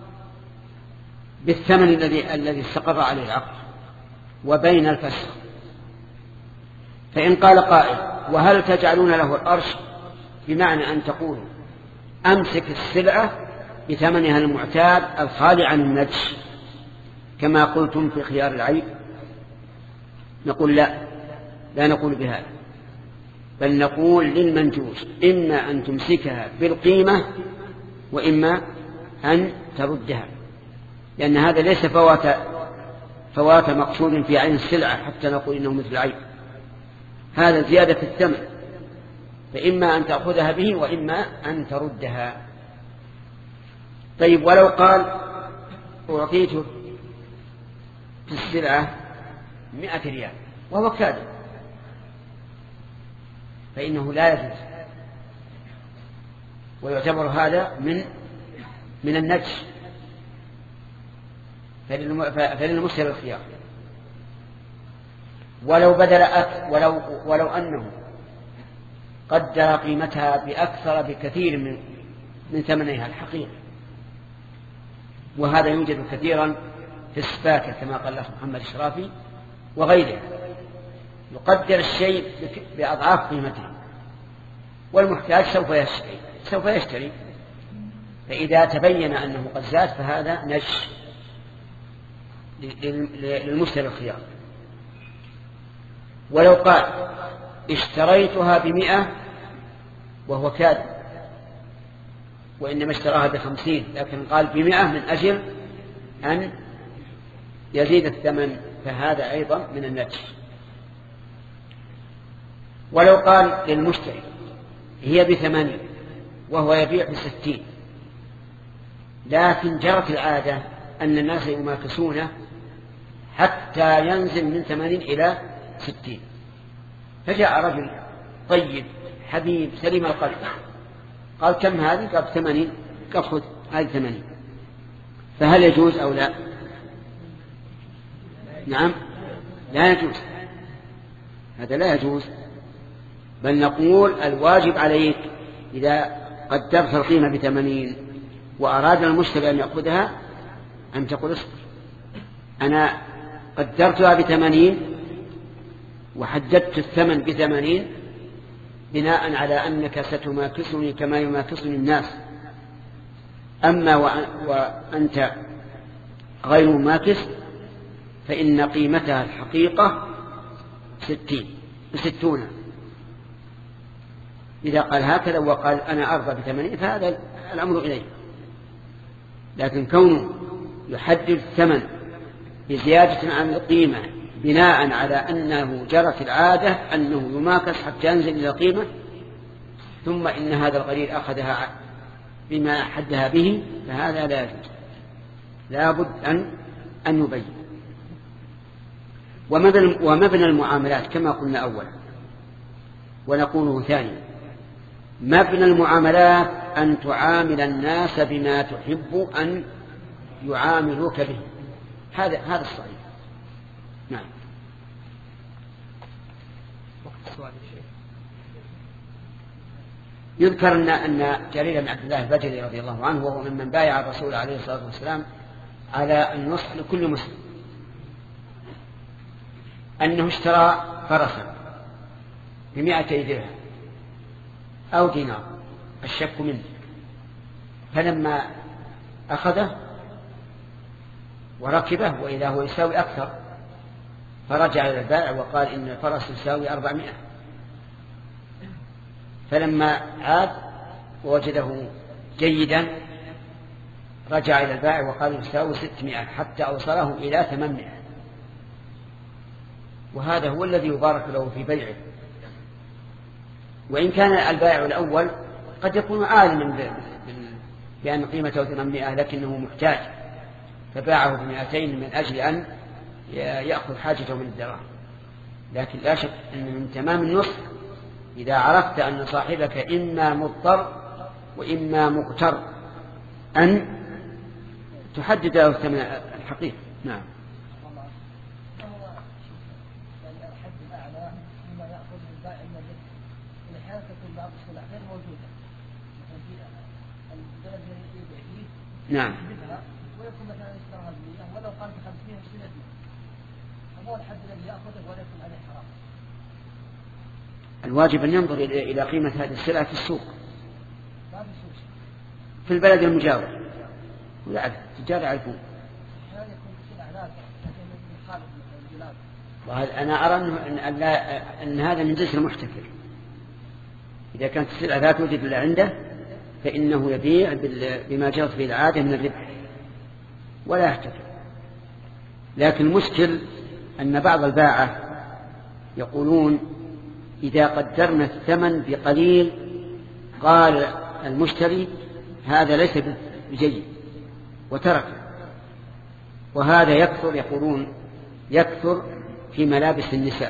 Speaker 1: بالثمن الذي الذي استقر عليه العقد وبين الفسخ. فإن قال قائل: وهل تجعلون له الأرش؟ بمعنى أن تقولوا أمسك السلعة بثمنها المعتاد الخالي عن النجش كما قلتم في خيار العيب، نقول لا، لا نقول بهذا، بل نقول للمنجوش إما أن تمسكها بالقيمة وإما أن تردها، لأن هذا ليس فوات فوات مقصود في عين السلعة حتى نقول إنه مثل العيب، هذا زيادة في الثمن، فإما أن تأخذها به وإما أن تردها. طيب ولو قال أعطيته في السلعة مئة ريال وهو كاذب فإنه لا يجوز، ويعتبر هذا من من النجش، فللمشتري الخيار. ولو بدل أك ولو ولو أنه قدر قيمتها بأكثر بكثير من من ثمنها الحقيقي، وهذا يوجد كثيرا في السباكة كما قال الأخ محمد الشرافي وغيره، يقدر الشيء بأضعاف قيمته، والمحتاج سوف يشتري سوف يشتري فإذا تبين أنه قد زاد فهذا نجش للمشتري الخيار. ولو قال اشتريتها بمئة وهو كاذب وإنما اشتراها بخمسين، لكن قال بمئة من أجل أن يزيد الثمن، فهذا أيضا من النجش. ولو قال للمشتري هي بثمانين وهو يبيع بستين، لكن جرت العادة أن الناس يماكسونه حتى ينزل من ثمانين إلى ستين، فجاء رجل طيب حبيب سليم القلب قال كم هذه؟ قال ثمانين. قال خذ هذه ثمانين. فهل يجوز أو لا؟ نعم لا يجوز، هذا لا يجوز، بل نقول الواجب عليك إذا قدرت القيمة بثمانين وأراد المشتري أن يأخذها أن تقول اصبر، أنا قدرتها بثمانين وحددت الثمن بثمانين بناء على أنك ستماكسني كما يماكسني الناس، أما وأنت غير مماكس فإن قيمتها الحقيقة ستين ستون. إذا قال هكذا وقال أنا أرضى بثمانين فهذا الأمر إليه، لكن كونه يحدد الثمن بزيادة عن القيمة بناء على أنه جرت العادة أنه يماكس حتى ينزل إلى القيمة، ثم إن هذا الغرير أخذها بما حدها به، فهذا لا يجوز، لا بد أن أن يبين. ومبنى المعاملات كما قلنا أولا ونقوله ثانيا، مبنى المعاملات أن تعامل الناس بما تحب أن يعاملوك به، هذا هذا الصحيح. نعم. يذكر أن أن جرير بن عبد الله البجلي رضي الله عنه وهو ممن بايع الرسول عليه الصلاة والسلام على النصح لكل مسلم، أنه اشترى فرسا بمائتي درهم أو دينار الشك منه، فلما أخذه وركبه وإذا هو يساوي أكثر فرجع إلى البائع وقال إن الفرس يساوي أربعمائة، فلما عاد ووجده جيدا رجع إلى البائع وقال يساوي ستمائة حتى أوصله إلى ثمانمائة، وهذا هو الذي يبارك له في بيعه. وإن كان البائع الأول قد يكون عالما بأن قيمته ثمانمائة لكنه محتاج فباعه بمئتين من أجل أن يأخذ حاجته من الدراهم، لكن لا شك أن من تمام النصح إذا عرفت أن صاحبك إما مضطر وإما مغتر أن تحدد له الثمن الحقيقي. نعم. نعم.
Speaker 3: ويكون مثلا اشتراها بمئة ولو قال بخمسين اشتريت فهو الحد الذي يأخذه ولا يكون عليه حرام.
Speaker 1: الواجب أن ينظر إلى قيمة هذه السلعة في السوق في البلد المجاور ويعرف التجار يعرفون. أنا أرى أن, أن, أن هذا من جنس المحتكر، إذا كانت السلعة لا توجد إلا عنده فإنه يبيع بما جرت به العادة من الربح ولا يحتكر. لكن المشكل أن بعض الباعة يقولون إذا قدرنا الثمن بقليل قال المشتري هذا ليس بجيد وترك، وهذا يكثر، يقولون يكثر في ملابس النساء.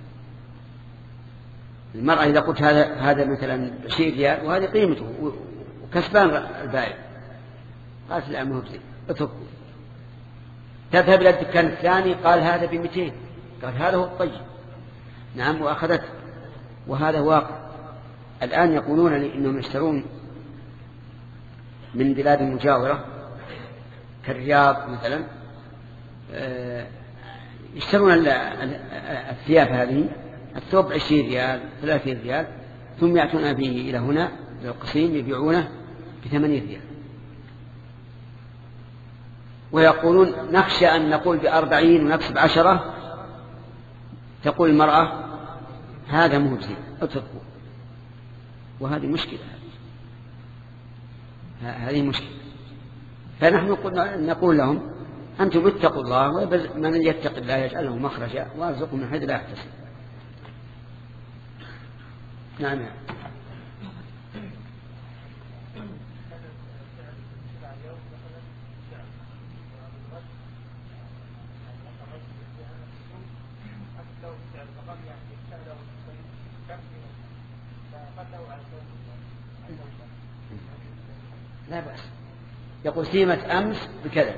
Speaker 1: المرأة إذا قلت هذا هذا مثلا عشرين ريال وهذه قيمته وكسبان البائع، قالت لا ما هو بزي اتركه. تذهب إلى الدكان الثاني قال هذا بمئتين، قال هذا هو الطيب. نعم وأخذته، وهذا واقع. الآن يقولون لي إنهم يشترون من بلاد مجاورة كالرياض مثلا، يشترون الثياب هذه الثوب عشرين ريال ثلاثين ريال ثم يأتون به إلى هنا إلى القصيم يبيعونه بثمانين ريال. ويقولون نخشى أن نقول بأربعين ونكسب عشرة، تقول المرأة هذا مجزي اتركوا، وهذه مشكلة، هذه مشكلة. فنحن نقول لهم أنتم اتقوا الله، ومن يتق الله يجعل له مخرجا وارزقه من حيث لا يحتسب. نعم. لا بأس، يقول سيمة أمس بكذا،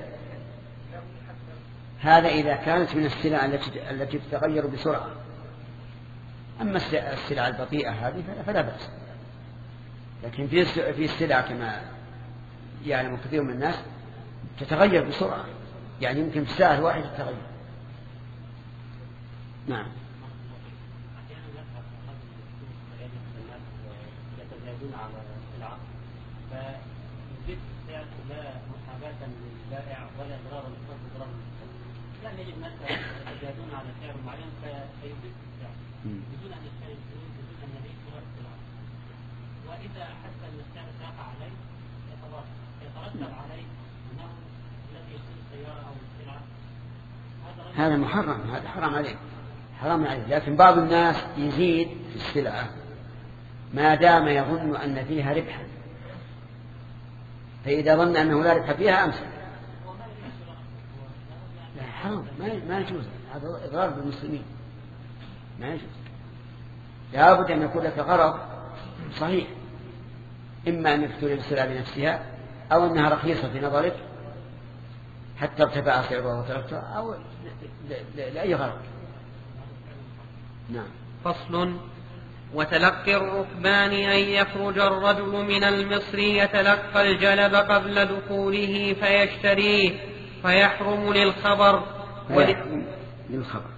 Speaker 1: هذا إذا كانت من السلع التي التي تتغير بسرعة. أما السلع البطيئة هذه فلا بأس، لكن في في السلع كما يعلم كثير من الناس تتغير بسرعة، يعني يمكن في الساعة الواحدة تتغير. نعم.
Speaker 6: لا محاباة للبائع ولا إضرارا للصرف، يعني يجب الناس يتزايدون على سعر معين فيزيد السعر بدون أن يشتروا، بدون أن يبيعوا السلعة، وإذا حس أن السعر سيقع عليه يترتب عليه أنه الذي يشتري السيارة أو السلعة
Speaker 1: هذا محرم، هذا حرام عليه، حرام عليه. لكن بعض الناس يزيد في السلعة ما دام يظن أن فيها ربحا، فإذا ظن أنه لا ربح فيها أمسك. لا حرام، ما يجوز، هذا إضرار بالمسلمين، ما يجوز. لابد أن يكون لك غرض صحيح، إما أنك تريد السلعة لنفسها، أو أنها رخيصة في نظرك حتى ارتفع سعرها وتركتها، أو لأي غرض. نعم.
Speaker 2: فصل. وتلقي الركبان أن يخرج الرجل من المصر يتلقى الجلب قبل دخوله فيشتريه فيحرم للخبر
Speaker 1: فيحرم للخبر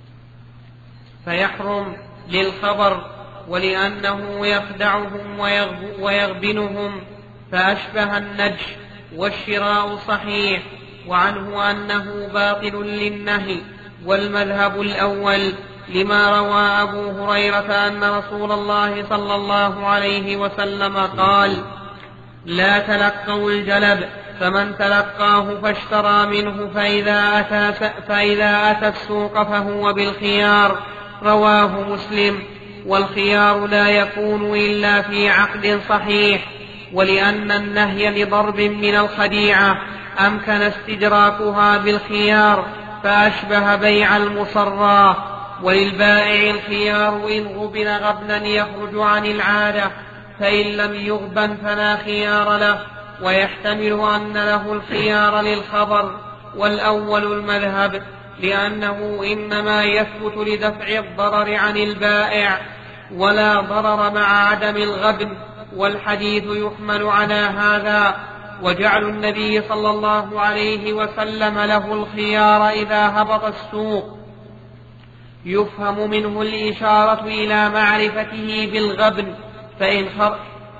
Speaker 2: فيحرم للخبر ولأنه يخدعهم ويغبنهم فأشبه النجش، والشراء صحيح، وعنه أنه باطل للنهي، والمذهب الأول لما روى أبو هريرة أن رسول الله صلى الله عليه وسلم قال: لا تلقوا الجلب، فمن تلقاه فاشترى منه فإذا أتى, فإذا أتى السوق فهو بالخيار. رواه مسلم. والخيار لا يكون إلا في عقد صحيح، ولأن النهي لضرب من الخديعة أمكن استدراكها بالخيار فأشبه بيع المصرى. وللبائع الخيار إن غبن غبنا يخرج عن العادة، فإن لم يغبن فلا خيار له، ويحتمل أن له الخيار للخبر. والأول المذهب، لأنه إنما يثبت لدفع الضرر عن البائع ولا ضرر مع عدم الغبن، والحديث يحمل على هذا. وجعل النبي صلى الله عليه وسلم له الخيار إذا هبط السوق يفهم منه الإشارة إلى معرفته بالغبن، فإن خرج,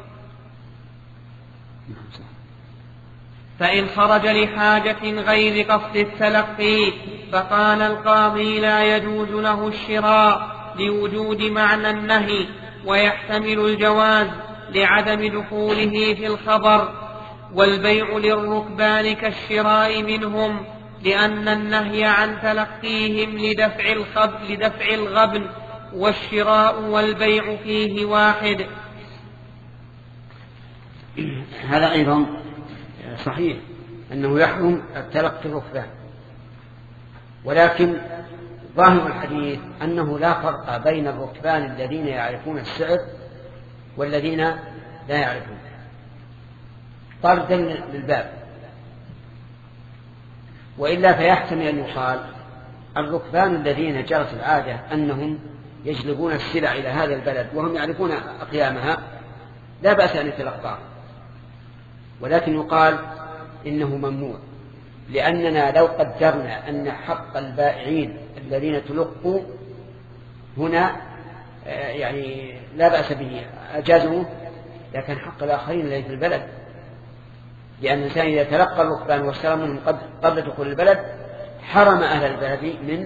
Speaker 2: فإن خرج لحاجة غير قصد التلقي فقال القاضي لا يجوز له الشراء لوجود معنى النهي، ويحتمل الجواز لعدم دخوله في الخبر. والبيع للركبان كالشراء منهم، لأن النهي عن تلقيهم لدفع الخب لدفع الغبن، والشراء والبيع فيه واحد.
Speaker 1: هذا أيضا صحيح أنه يحرم تلقي الركبان، ولكن ظاهر الحديث أنه لا فرق بين الركبان الذين يعرفون السعر والذين لا يعرفون، طردا للباب. وإلا فيحتمل أن يقال الركبان الذين جرت العادة أنهم يجلبون السلع إلى هذا البلد وهم يعرفون أقيامها لا بأس أن يتلقاه، ولكن يقال إنه ممنوع، لأننا لو قدرنا أن حق البائعين الذين تلقوا هنا يعني لا بأس به أجازوه، لكن حق الآخرين الذين في البلد لأن الإنسان إذا تلقى الركبان واشترى منهم قبل دخول البلد حرم أهل البلد من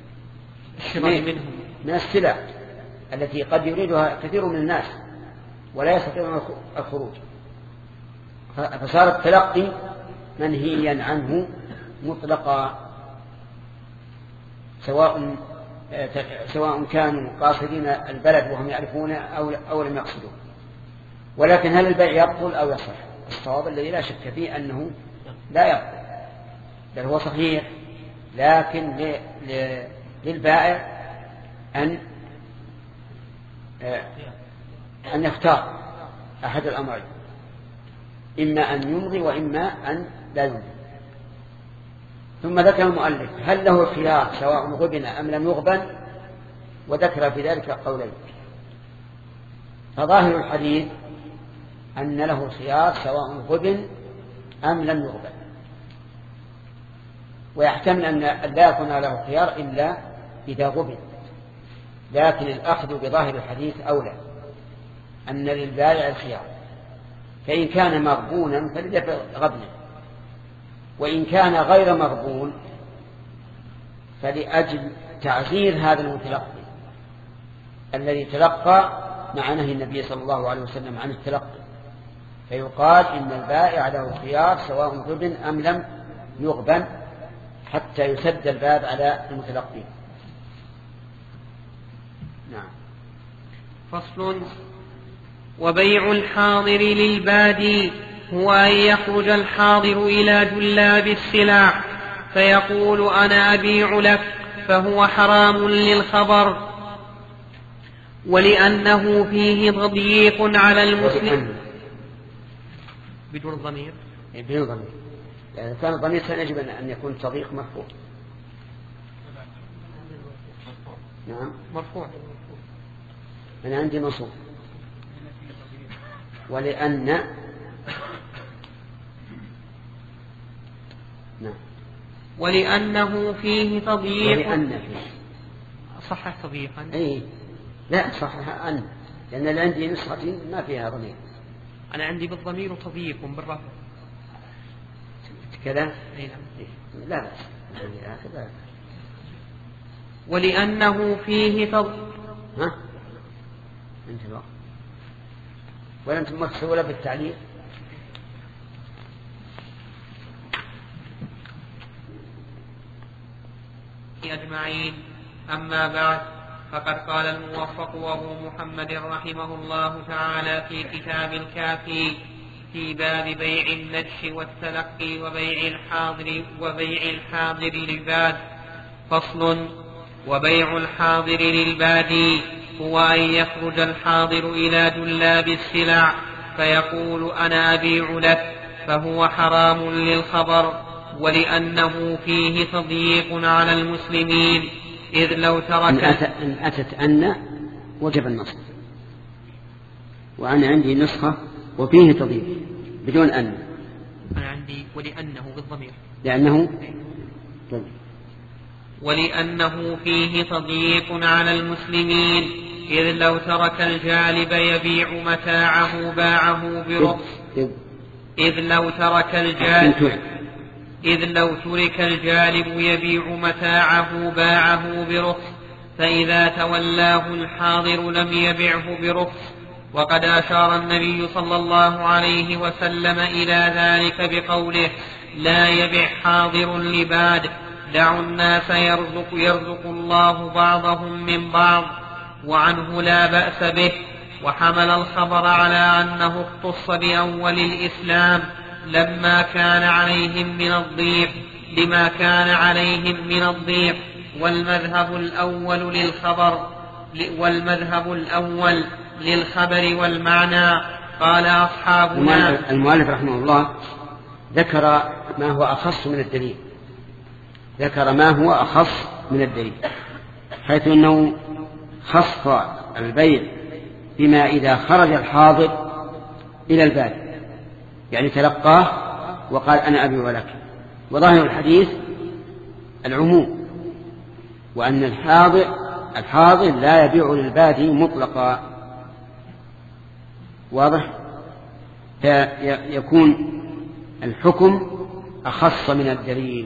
Speaker 1: من السلع التي قد يريدها كثير من الناس ولا يستطيعون الخروج، فصار التلقي منهيا عنه مطلقا، سواء سواء كانوا قاصدين البلد وهم يعرفون أو أو لم يقصدوا. ولكن هل البيع يبطل أو يصح؟ الصواب الذي لا شك فيه أنه لا يبطل، بل هو صحيح، لكن للبائع أن أن يختار أحد الأمرين، إما أن يمضي وإما أن لا يمضي. ثم ذكر المؤلف هل له خيار سواء غبن أم لم يغبن، وذكر في ذلك قولين. فظاهر الحديث أن له الخيار سواء غبن أم لم يغبن، ويحتمل أن لا يكون له خيار إلا إذا غبن، لكن الأخذ بظاهر الحديث أولى، أن للبائع الخيار، فإن كان مغبونا فليدفع غبنا، وإن كان غير مغبون فلأجل تعزير هذا المتلقي الذي تلقى مع نهي النبي صلى الله عليه وسلم عن التلقي، فيقال إن البائع له خيار سواء غبن أم لم يغبن حتى يسد الباب على المتلقين. نعم.
Speaker 2: فصل. وبيع الحاضر للبادي هو أن يخرج الحاضر إلى جلاب السلع فيقول أنا أبيع لك، فهو حرام للخبر، ولأنه فيه تضييق على المسلم. بدون ضمير
Speaker 1: بدون ضمير، يعني كان الضمير سيجب أن يكون تضييق مرفوع. نعم
Speaker 2: مرفوع.
Speaker 1: أنا عندي منصوب. ولأن نعم
Speaker 2: ولأنه فيه تضييق.
Speaker 1: ولأن فيه
Speaker 2: صحح تضييقا.
Speaker 1: أي لا صحح أن، لأن اللي عندي نسختي ما فيها ضمير.
Speaker 2: أنا عندي بالضمير وتضييق بالرفع
Speaker 1: كذا.
Speaker 2: أي نعم.
Speaker 1: لا بأس.
Speaker 2: ولأنه فيه تضييق.
Speaker 1: ها أنت بقى ولا أنتم مكسولة بالتعليق؟
Speaker 2: أجمعين. أما بعد، فقد قال الموفق وهو محمد رحمه الله تعالى في كتاب الكافي في باب بيع النجش والتلقي وبيع الحاضر وبيع الحاضر للباد. فصل. وبيع الحاضر للبادي هو أن يخرج الحاضر إلى جلاب السلع فيقول أنا أبيع لك، فهو حرام للخبر، ولأنه فيه تضييق على المسلمين، إذ لو ترك
Speaker 1: إن أتت أن وجب النصب، وأنا عندي نسخة وفيه تضييق بدون أن.
Speaker 2: أنا عندي ولأنه بالضمير،
Speaker 1: لأنه طيب.
Speaker 2: ولأنه فيه تضييق على المسلمين، إذ لو ترك الجالب يبيع متاعه باعه برخص إذ لو ترك الجالب إذ لو ترك الجالب يبيع متاعه باعه برخص، فإذا تولاه الحاضر لم يبعه برخص. وقد أشار النبي صلى الله عليه وسلم إلى ذلك بقوله لا يبع حاضر لباد، دعوا الناس يرزق, يرزق الله بعضهم من بعض، وعنه لا بأس به. وحمل الخبر على أنه اختص بأول الإسلام لما كان عليهم من الضيق لما كان عليهم من الضيق والمذهب الأول للخبر والمذهب الأول للخبر والمعنى. قال أصحابنا.
Speaker 1: المؤلف رحمه الله ذكر ما هو أخص من الدليل ذكر ما هو أخص من الدليل حيث أنه خص البيع بما إذا خرج الحاضر إلى البادي، يعني تلقاه وقال أنا أبيع لك، وظاهر الحديث العموم، وأن الحاضر الحاضر لا يبيع للبادي مطلقا. واضح؟ فيكون الحكم أخص من الدليل.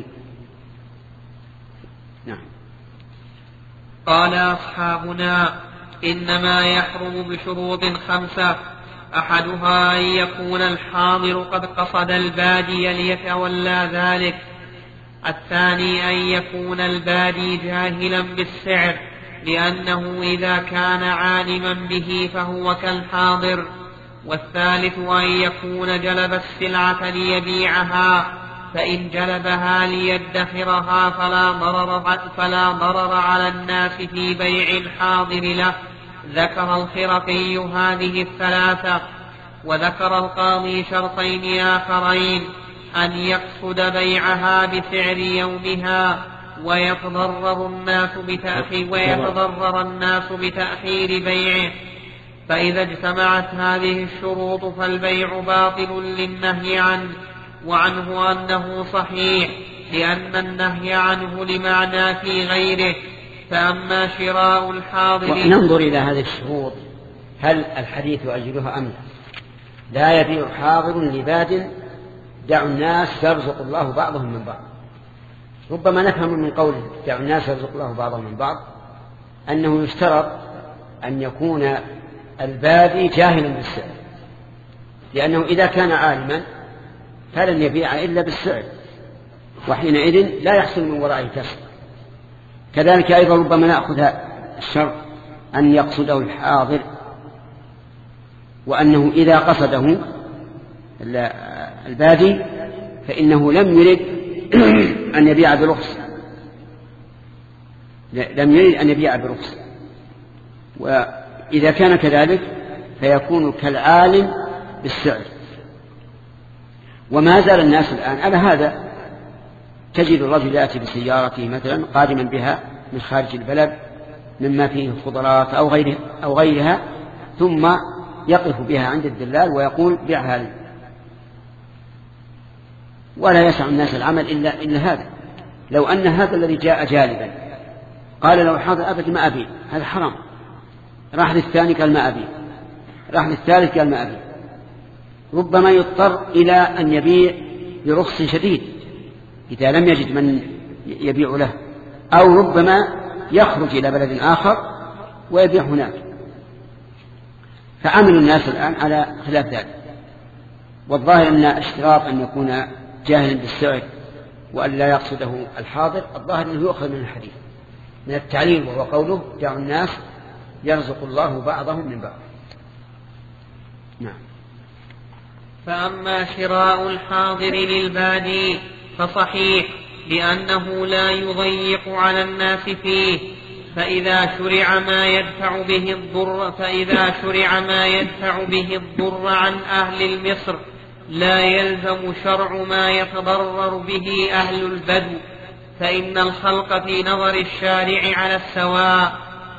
Speaker 1: نعم.
Speaker 2: قال أصحابنا إنما يحرم بشروط خمسة، أحدها أن يكون الحاضر قد قصد البادي ليتولى ذلك، الثاني أن يكون البادي جاهلا بالسعر لأنه إذا كان عالما به فهو كالحاضر، والثالث أن يكون جلب السلعة ليبيعها، فإن جلبها ليدخرها فلا ضرر, فلا ضرر على الناس في بيع الحاضر له. ذكر الخرقي هذه الثلاثة. وذكر القاضي شرطين آخرين: أن يقصد بيعها بسعر يومها ويتضرر الناس بتأخير, ويتضرر الناس بتأخير بيعه، فإذا اجتمعت هذه الشروط فالبيع باطل للنهي عنه، وعنه أنه صحيح لأن النهي عنه لمعنى في غيره. فأما شراء الحاضر،
Speaker 1: ننظر إلى هذه الشروط هل الحديث أجلها أم لا. لا يبيع حاضر لباد دعوا الناس يرزق الله بعضهم من بعض. ربما نفهم من قوله دعوا الناس يرزق الله بعضهم من بعض أنه يشترط أن يكون البادي جاهلا بالسعر، لأنه إذا كان عالما فلن يبيع إلا بالسعر، وحينئذ لا يحصل من ورائه كسب. كذلك أيضا ربما نأخذ الشرط أن يقصده الحاضر، وأنه إذا قصده البادي فإنه لم يرد أن يبيع برخص، لم يرد أن يبيع برخص. وإذا كان كذلك فيكون كالعالم بالسعر. وما زال الناس الآن على هذا، تجد الرجل يأتي بسيارته مثلا قادما بها من خارج البلد مما فيه خضرات أو غيرها, أو غيرها ثم يقف بها عند الدلال ويقول بيعها لي، ولا يسع الناس العمل إلا, إلا هذا. لو أن هذا الذي جاء جالبا قال لو حاضر أبد ما أبي، هذا حرام. راح للثاني قال ما أبي، راح للثالث قال ما أبي، ربما يضطر إلى أن يبيع برخص شديد إذا لم يجد من يبيع له، أو ربما يخرج إلى بلد آخر ويبيع هناك. فعمل الناس الآن على خلاف ذلك. والظاهر أن اشتراط أن يكون جاهلا بالسعر وأن لا يقصده الحاضر، الظاهر أنه يؤخذ من الحديث من التعليل، وهو قوله دعوا الناس يرزق الله بعضهم من بعض. نعم.
Speaker 2: فأما شراء الحاضر للبادي فصحيح لأنه لا يضيق على الناس فيه، فإذا شرع ما يدفع به الضر فإذا شرع ما يدفع به الضر عن أهل المصر لا يلزم شرع ما يتضرر به أهل البدو، فإن الخلق في نظر الشارع على السواء.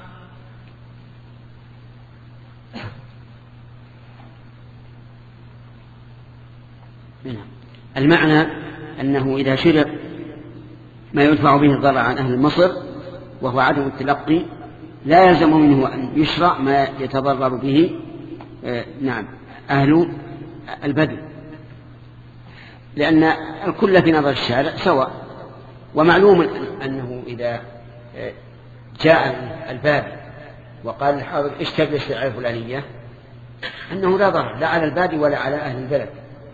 Speaker 1: المعنى أنه إذا شرع ما يدفع به الضرر عن أهل مصر وهو عدم التلقي لا يلزم منه أن يشرع ما يتضرر به آه نعم أهل البدو، لأن الكل في نظر الشارع سواء. ومعلوم أنه إذا آه جاء البادي وقال الحاضر اشتري بالسلعة الفلانية أنه لا ضرر لا على البادي ولا على أهل البلد.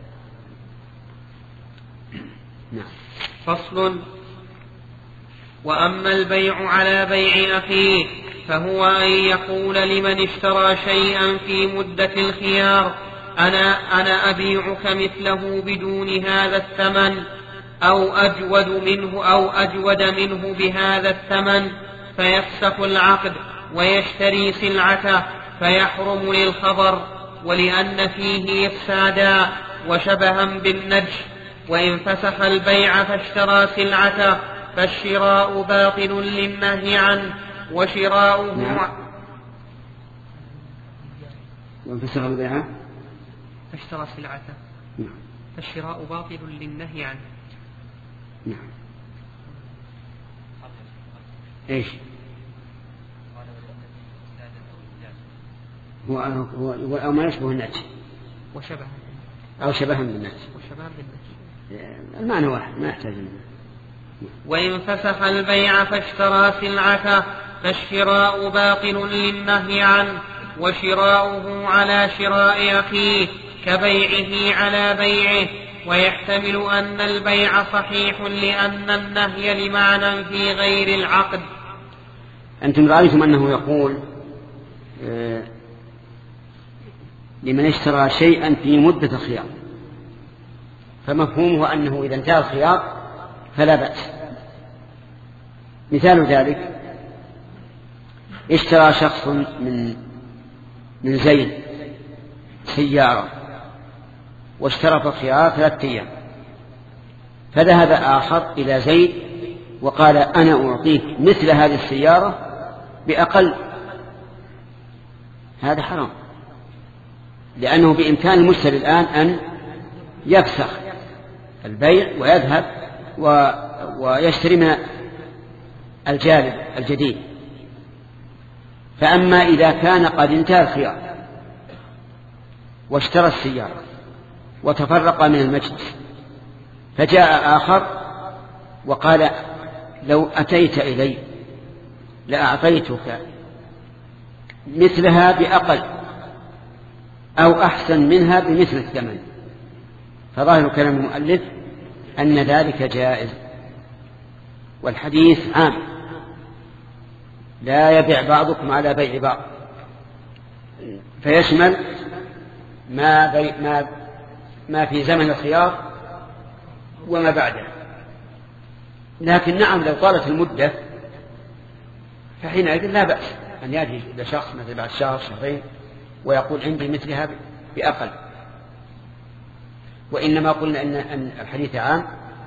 Speaker 1: نعم.
Speaker 2: فصل. وأما البيع على بيع أخيه فهو أن يقول لمن اشترى شيئا في مدة الخيار أنا, أنا أبيعك مثله بدون هذا الثمن أو أجود منه أو أجود منه بهذا الثمن، فيفسخ العقد ويشتري سلعته فيحرم للخبر، ولأن فيه إفسادا وشبها بالنجش. وإن فسخ البيع فاشترى سلعته فالشراء باطل للنهي عنه وشراؤه
Speaker 1: نعم. وإن فسخ البيع
Speaker 2: فاشترى سلعته
Speaker 1: نعم.
Speaker 2: فالشراء باطل للنهي عنه.
Speaker 1: نعم. إيش هو هو أو ما يشبه النجش
Speaker 2: وشبه
Speaker 1: أو شبها بالنفس.
Speaker 2: وشبها بالنفس
Speaker 1: المعنى واحد ما يحتاج منه.
Speaker 2: وإن فسخ البيع فاشترى سلعته فالشراء باطل للنهي عنه، وشراؤه على شراء أخيه كبيعه على بيعه. ويحتمل أن البيع صحيح لأن النهي لمعنى في غير العقد.
Speaker 1: أنتم رأيتم أنه يقول آه لمن اشترى شيئا في مدة الخيار، فمفهومه أنه إذا انتهى الخيار فلا بأس. مثال ذلك اشترى شخص من من زيد سيارة واشترى في الخيار ثلاثة أيام، فذهب آخر إلى زيد وقال أنا أعطيك مثل هذه السيارة بأقل. هذا حرام، لأنه بإمكان المشتري الآن أن يفسخ البيع ويذهب و... ويشتري من الجالب الجديد. فأما إذا كان قد انتهى الخيار واشترى السيارة وتفرق من المجلس، فجاء آخر وقال لو أتيت إلي لأعطيتك مثلها بأقل أو أحسن منها بمثل الثمن، فظاهر كلام المؤلف أن ذلك جائز. والحديث عام، لا يبيع بعضكم على بيع بعض، فيشمل ما, بي ما, ما في زمن الخيار وما بعده. لكن نعم لو طالت المدة فحينئذ لا بأس أن يأتي إلى شخص مثل بعد شهر شهرين ويقول عندي مثلها بأقل. وإنما قلنا أن, أن الحديث عام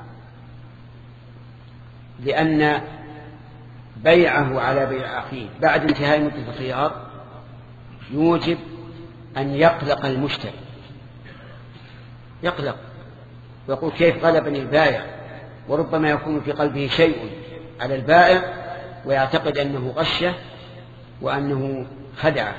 Speaker 1: لأن بيعه على بيع أخيه بعد انتهاء مدة الخيار يوجب أن يقلق المشتري، يقلق ويقول كيف غلبني البائع، وربما يكون في قلبه شيء على البائع ويعتقد أنه غشه وأنه خدعه.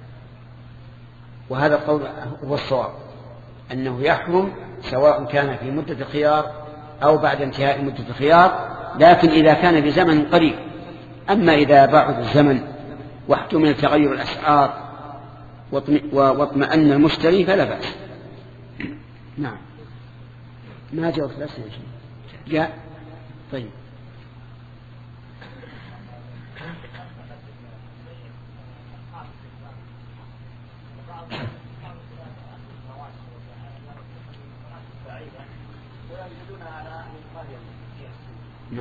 Speaker 1: وهذا القول هو الصواب، أنه يحرم سواء كان في مدة الخيار أو بعد انتهاء مدة الخيار، لكن إذا كان في زمن قريب. أما إذا بعد الزمن واحتمل تغير الأسعار واطمأن المشتري فلا بأس. نعم. ما جاء ثلاثة جاء. طيب. نعم.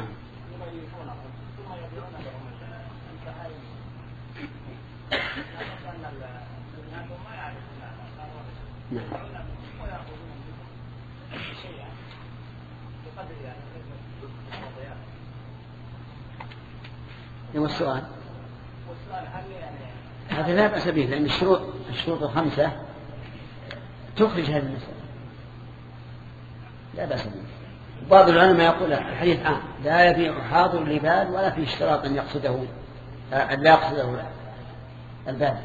Speaker 1: نعم. والسؤال هذا لا بأس به، لأن الشروط الشروط الخمسة تخرج هذه المسألة، لا بأس به. بعض العلماء يقول الحديث عام لا يبيع حاضر لبال ولا في اشتراط أن يقصده أن لا يقصده البال.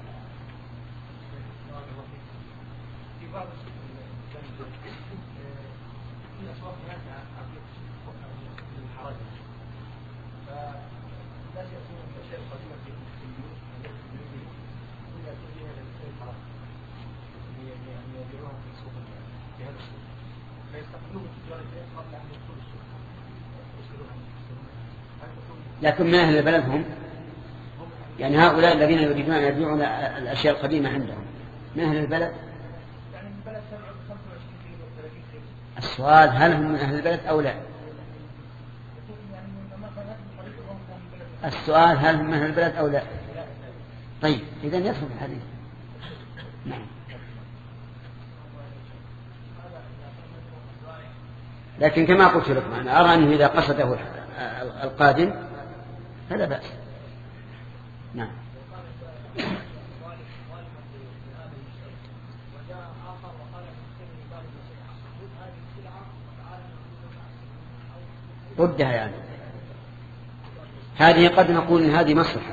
Speaker 1: لكن من أهل البلد هم يعني هؤلاء الذين يريدون أن يبيعون الأشياء القديمة عندهم من أهل البلد. السؤال هل هم من أهل البلد أو لا؟ السؤال هل هم من أهل البلد أو لا؟ طيب إذن يدخل في الحديث. نعم. لكن كما قلت لكم أنا أرى أنه إذا قصده القادم فلا بأس. نعم. ردها يعني هذه قد نقول إن هذه مصلحة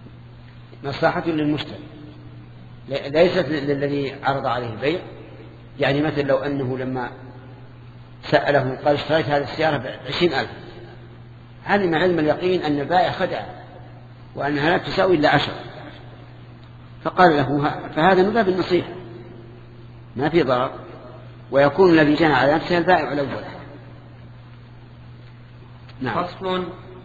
Speaker 1: مصلحة للمشتري ليست للذي عرض عليه البيع، يعني مثل لو أنه لما سأله قال اشتريت هذه السيارة بعشرين ألف، علم علم اليقين أن البائع خدع وأنها لا تساوي إلا عشر، فقال له فهذا من باب النصيحة ما في ضرر، ويكون الذي جنى على نفسه البائع الأول.
Speaker 2: نعم. فصل.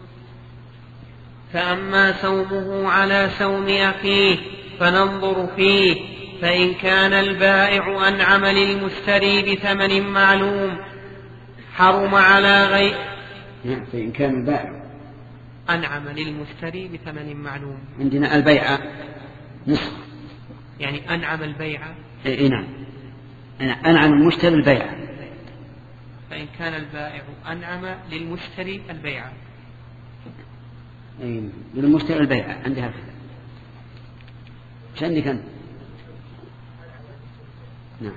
Speaker 2: فأما سومه على سوم أخيه فننظر فيه، فإن كان البائع أنعم للمشتري بثمن معلوم حرم على غير
Speaker 1: فإن كان البائع
Speaker 2: أنعم للمشتري بثمن معلوم،
Speaker 1: عندنا البيع نصف،
Speaker 2: يعني أنعم البيع
Speaker 1: إيه نعم أنعم المشتري البيع.
Speaker 2: فإن كان البائع أنعم للمشتري البيع
Speaker 1: إيه للمشتري البيع عندها كذا. إيش عندك أنت؟ نعم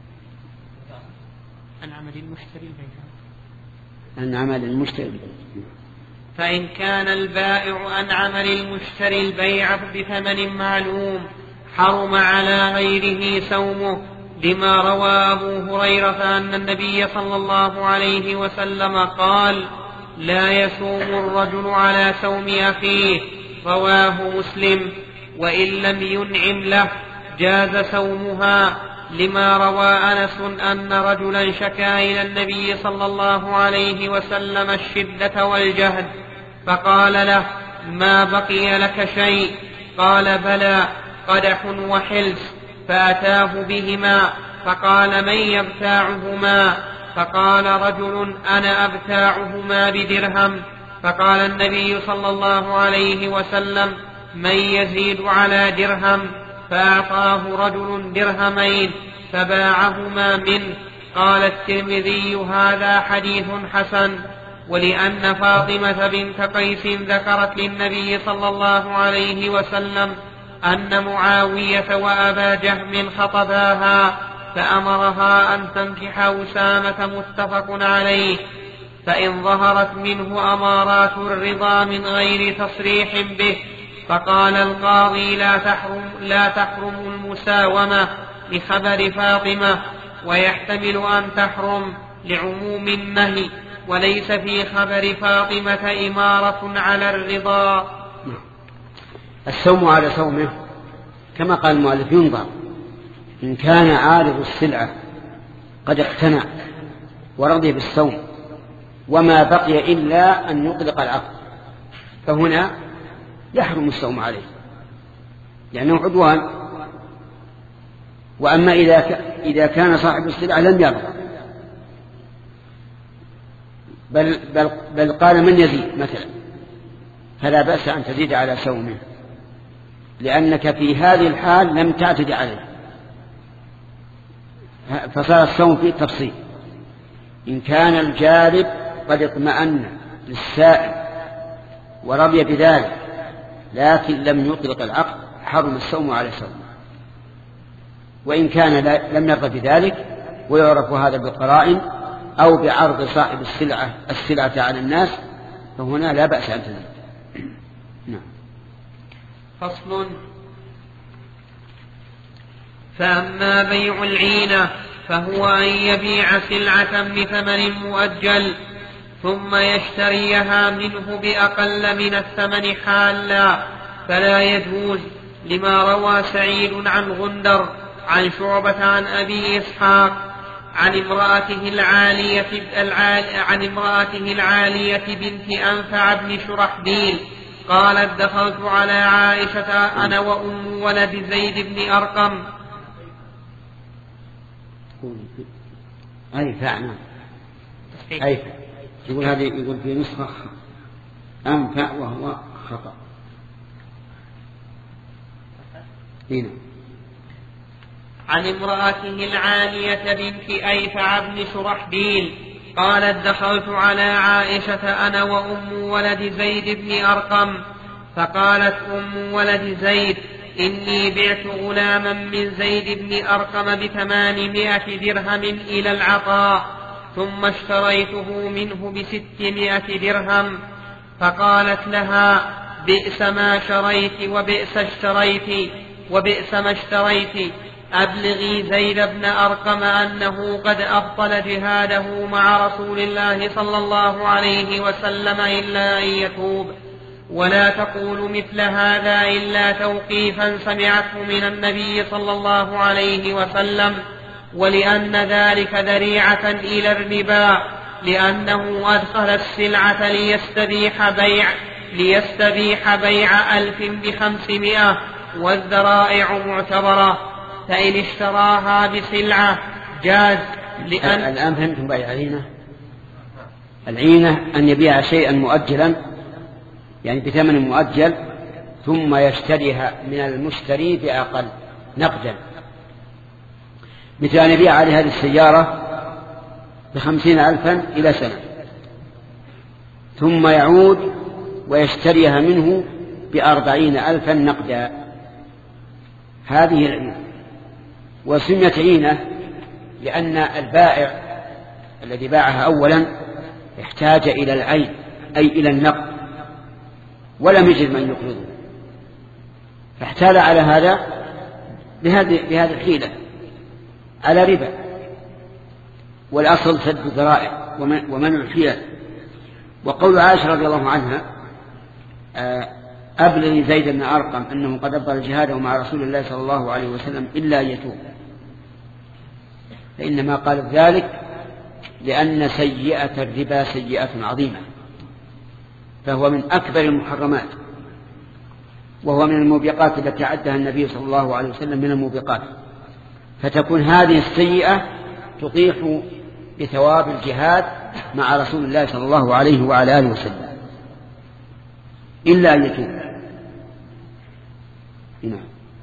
Speaker 2: أنعم للمشتري البيع
Speaker 1: أنعم للمشتري البيع.
Speaker 2: فإن كان البائع أنعم للمشتري البيع بثمن معلوم حرم على غيره سومه، لما روى أبو هريرة أن النبي صلى الله عليه وسلم قال: لا يصوم الرجل على سوم أخيه، رواه مسلم. وإن لم ينعم له جاز سومها، لما روى أنس أن رجلا شكا إلى النبي صلى الله عليه وسلم الشدة والجهد، فقال له: ما بقي لك شيء؟ قال: بلى، قدح وحلس. فأتاه بهما فقال: من يبتاعهما؟ فقال رجل: أنا أبتاعهما بدرهم. فقال النبي صلى الله عليه وسلم: من يزيد على درهم؟ فأعطاه رجل درهمين فباعهما منه. قال الترمذي: هذا حديث حسن. ولأن فاطمة بنت قيس ذكرت للنبي صلى الله عليه وسلم أن معاوية وأبا جهم خطباها فأمرها أن تنكح أسامة، متفق عليه. فإن ظهرت منه أمارات الرضا من غير تصريح به، فقال القاضي: لا تحرم, لا تحرم المساومة لخبر فاطمة، ويحتمل أن تحرم لعموم النهي، وليس في خبر فاطمة إمارة على الرضا.
Speaker 1: السوم على سومه كما قال المؤلف ينظر، إن كان عارض السلعة قد اقتنع ورضي بالسوم وما بقي إلا أن يطلق العقد، فهنا يحرم السوم عليه لأنه عدوان. وأما إذا كان صاحب السلعة لم يرضى بل, بل, بل قال من يزيد مثلا، فلا بأس أن تزيد على سومه، لأنك في هذه الحال لم تعتد عليه، فصار السوم فيه تفصيل. إن كان الجالب قد اطمأن للسائل ورضي بذلك لكن لم يطلق العقد حرم السوم على سومه، وإن كان لم يرضى بذلك ويعرف هذا بالقرائن أو بعرض صاحب السلعة السلعة على الناس، فهنا لا بأس أن تزيد. نعم.
Speaker 2: فصل. فأما بيع العينة فهو أن يبيع سلعة بثمن مؤجل ثم يشتريها منه بأقل من الثمن حالا، فلا يجوز، لما روى سعيد عن غندر عن شعبة عن أبي إسحاق عن امرأته العالية عن امرأته العالية بنت أنفع بن شرحبيل قالت: دخلت على عائشة أنا وأم ولد زيد بن أرقم.
Speaker 1: أي فعنا أي يقول هذه يقول في نسخة أنفع وهو خطأ. هنا
Speaker 2: عن امرأته العالية بنت أيفع بن شرحبيل قالت: دخلت على عائشة أنا وأم ولد زيد بن أرقم، فقالت أم ولد زيد: إني بعت غلاما من زيد بن أرقم بثمانمائة درهم إلى العطاء، ثم اشتريته منه بستمائة درهم. فقالت لها: بئس ما شريت وبئس اشتريت وبئس ما اشتريت. أبلغي زيد بن أرقم أنه قد أبطل جهاده مع رسول الله صلى الله عليه وسلم إلا أن يتوب، ولا تقول مثل هذا إلا توقيفا سمعته من النبي صلى الله عليه وسلم، ولأن ذلك ذريعة إلى الربا، لأنه أدخل السلعة ليستبيح بيع ليستبيح بيع ألف بخمسمائة، والذرائع معتبرة، فإن اشتراها بسلعة جاز. لأن
Speaker 1: الآن فهمتم بيع العينة؟ العينة أن يبيع شيئا مؤجلا، يعني بثمن مؤجل، ثم يشتريها من المشتري بأقل نقدا، مثل أن يبيع عليه هذه السيارة بخمسين ألفا إلى سنة، ثم يعود ويشتريها منه بأربعين ألفا نقدا. هذه العينة، وسميت عينة لأن البائع الذي باعها أولا احتاج إلى العين أي إلى النقد، ولم يجد من يقرضه، فاحتال على هذا بهذه الحيلة على ربا، والأصل سد الذرائع ومنع الحيل. وقول عائشة رضي الله عنها أبلغ زيد بن أرقم أنه قد أبطل جهاده مع رسول الله صلى الله عليه وسلم إلا يتوب، فإنما قالت ذلك لأن سيئة الربا سيئة عظيمة، فهو من أكبر المحرمات، وهو من الموبقات التي عدها النبي صلى الله عليه وسلم من الموبقات، فتكون هذه السيئة تطيح بثواب الجهاد مع رسول الله صلى الله عليه وعلى آله وسلم إلا أن يتوب. نعم.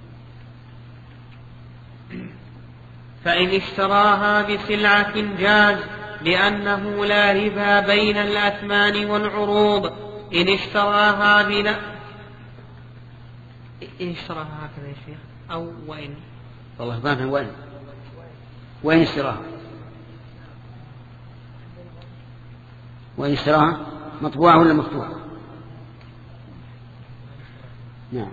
Speaker 2: فإن اشتراها بسلعة جاز، لأنه لا ربا بين الأثمان والعروض. إن اشتراها بنا إن اشتراها هكذا يا شيخ، أو وإن
Speaker 1: والله فاهم وإن وإن اشتراها وإن اشتراها مطبوعة ولا مفتوحة؟ نعم.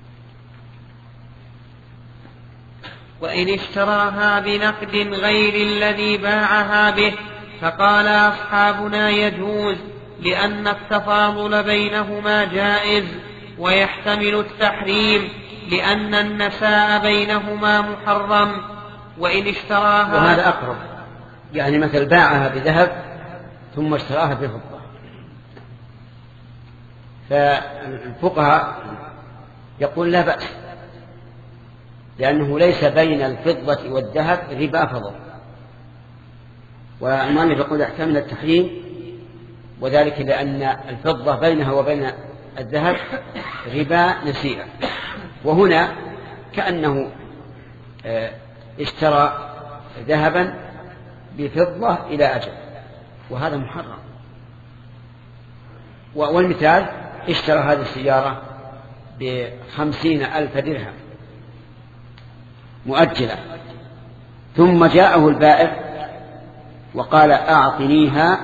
Speaker 2: وإن اشتراها بنقد غير الذي باعها به، فقال أصحابنا يجوز، لأن التفاضل بينهما جائز، ويحتمل التحريم لأن النساء بينهما محرم. وإن اشتراها،
Speaker 1: وهذا أقرب، يعني مثل باعها بذهب ثم اشتراها بفضة، فالفقهاء يقول لا بأس، لأنه ليس بين الفضة والذهب ربا فضل، والمؤلف يقول يحتمل التحريم، وذلك لأن الفضة بينها وبين الذهب ربا نسيئة، وهنا كأنه اشترى ذهبا بفضة إلى أجل، وهذا محرم. والمثال اشترى هذه السيارة بخمسين ألف درهم مؤجلة، ثم جاءه البائع وقال أعطنيها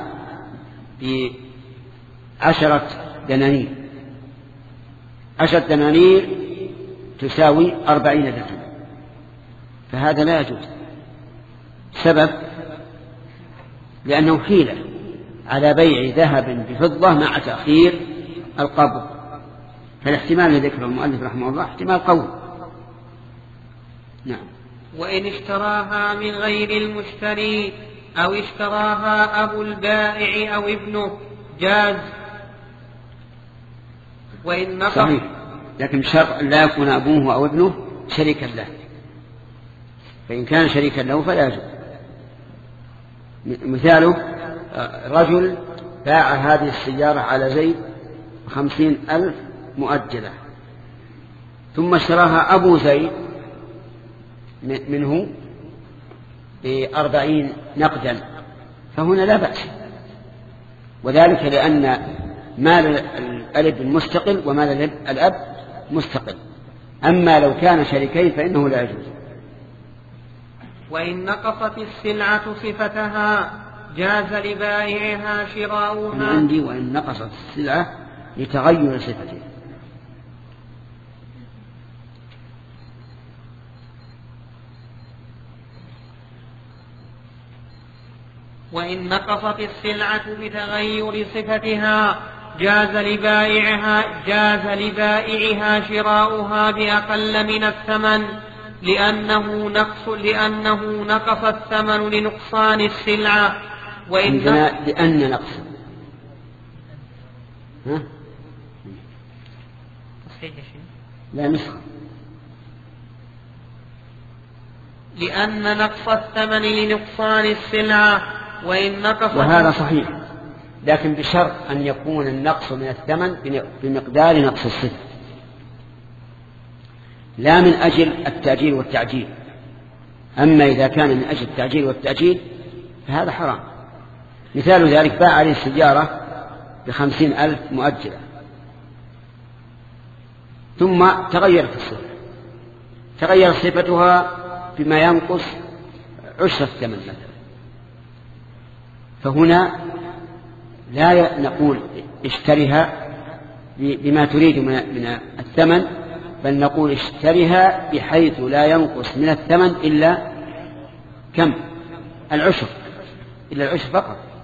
Speaker 1: بعشرة دنانير، عشرة دنانير تساوي أربعين درهم، فهذا لا يجوز. سبب لأنه حيلة على بيع ذهب بفضة مع تأخير القبض، فالاحتمال الذي ذكره المؤلف رحمه الله احتمال قوي. نعم.
Speaker 2: وإن اشتراها من غير المشتري أو اشتراها أبو البائع أو ابنه جاز. وإن نقص،
Speaker 1: صحيح، لكن شرط أن لا يكون أبوه أو ابنه شريكا له، فإن كان شريكا له فلا يجوز. مثاله رجل باع هذه السيارة على زيد خمسين ألف مؤجلة، ثم اشتراها أبو زيد منه بأربعين نقدا، فهنا لا بأس، وذلك لأن مال الابن مستقل ومال الأب مستقل. أما لو كان شريكين فإنه لا يجوز.
Speaker 2: وإن نقصت السلعة صفتها جاز لبائعها شراؤها.
Speaker 1: عندي وإن نقصت السلعة لتغير صفتها.
Speaker 2: وإن نقصت السلعة بتغير صفتها جاز لبائعها, جاز لبائعها شراؤها بأقل من الثمن لأنه نقص, لأنه نقص الثمن لنقصان السلعة. وإن
Speaker 1: لأن نقص ها؟ لا نسخة
Speaker 2: لأن نقص الثمن لنقصان السلعة وإن نقص.
Speaker 1: وهذا صحيح، لكن بشرط أن يكون النقص من الثمن بمقدار نقص الصفة، لا من أجل التأجيل والتعجيل. أما إذا كان من أجل التأجيل والتأجيل فهذا حرام. مثال ذلك باع عليه السيارة بخمسين ألف مؤجلة ثم تغيرت الصفة، تغير صفتها بما ينقص عشر الثمن مثلا، فهنا لا نقول اشتريها بما تريد من الثمن، بل نقول اشتريها بحيث لا ينقص من الثمن إلا كم؟ العشر، إلا العشر فقط.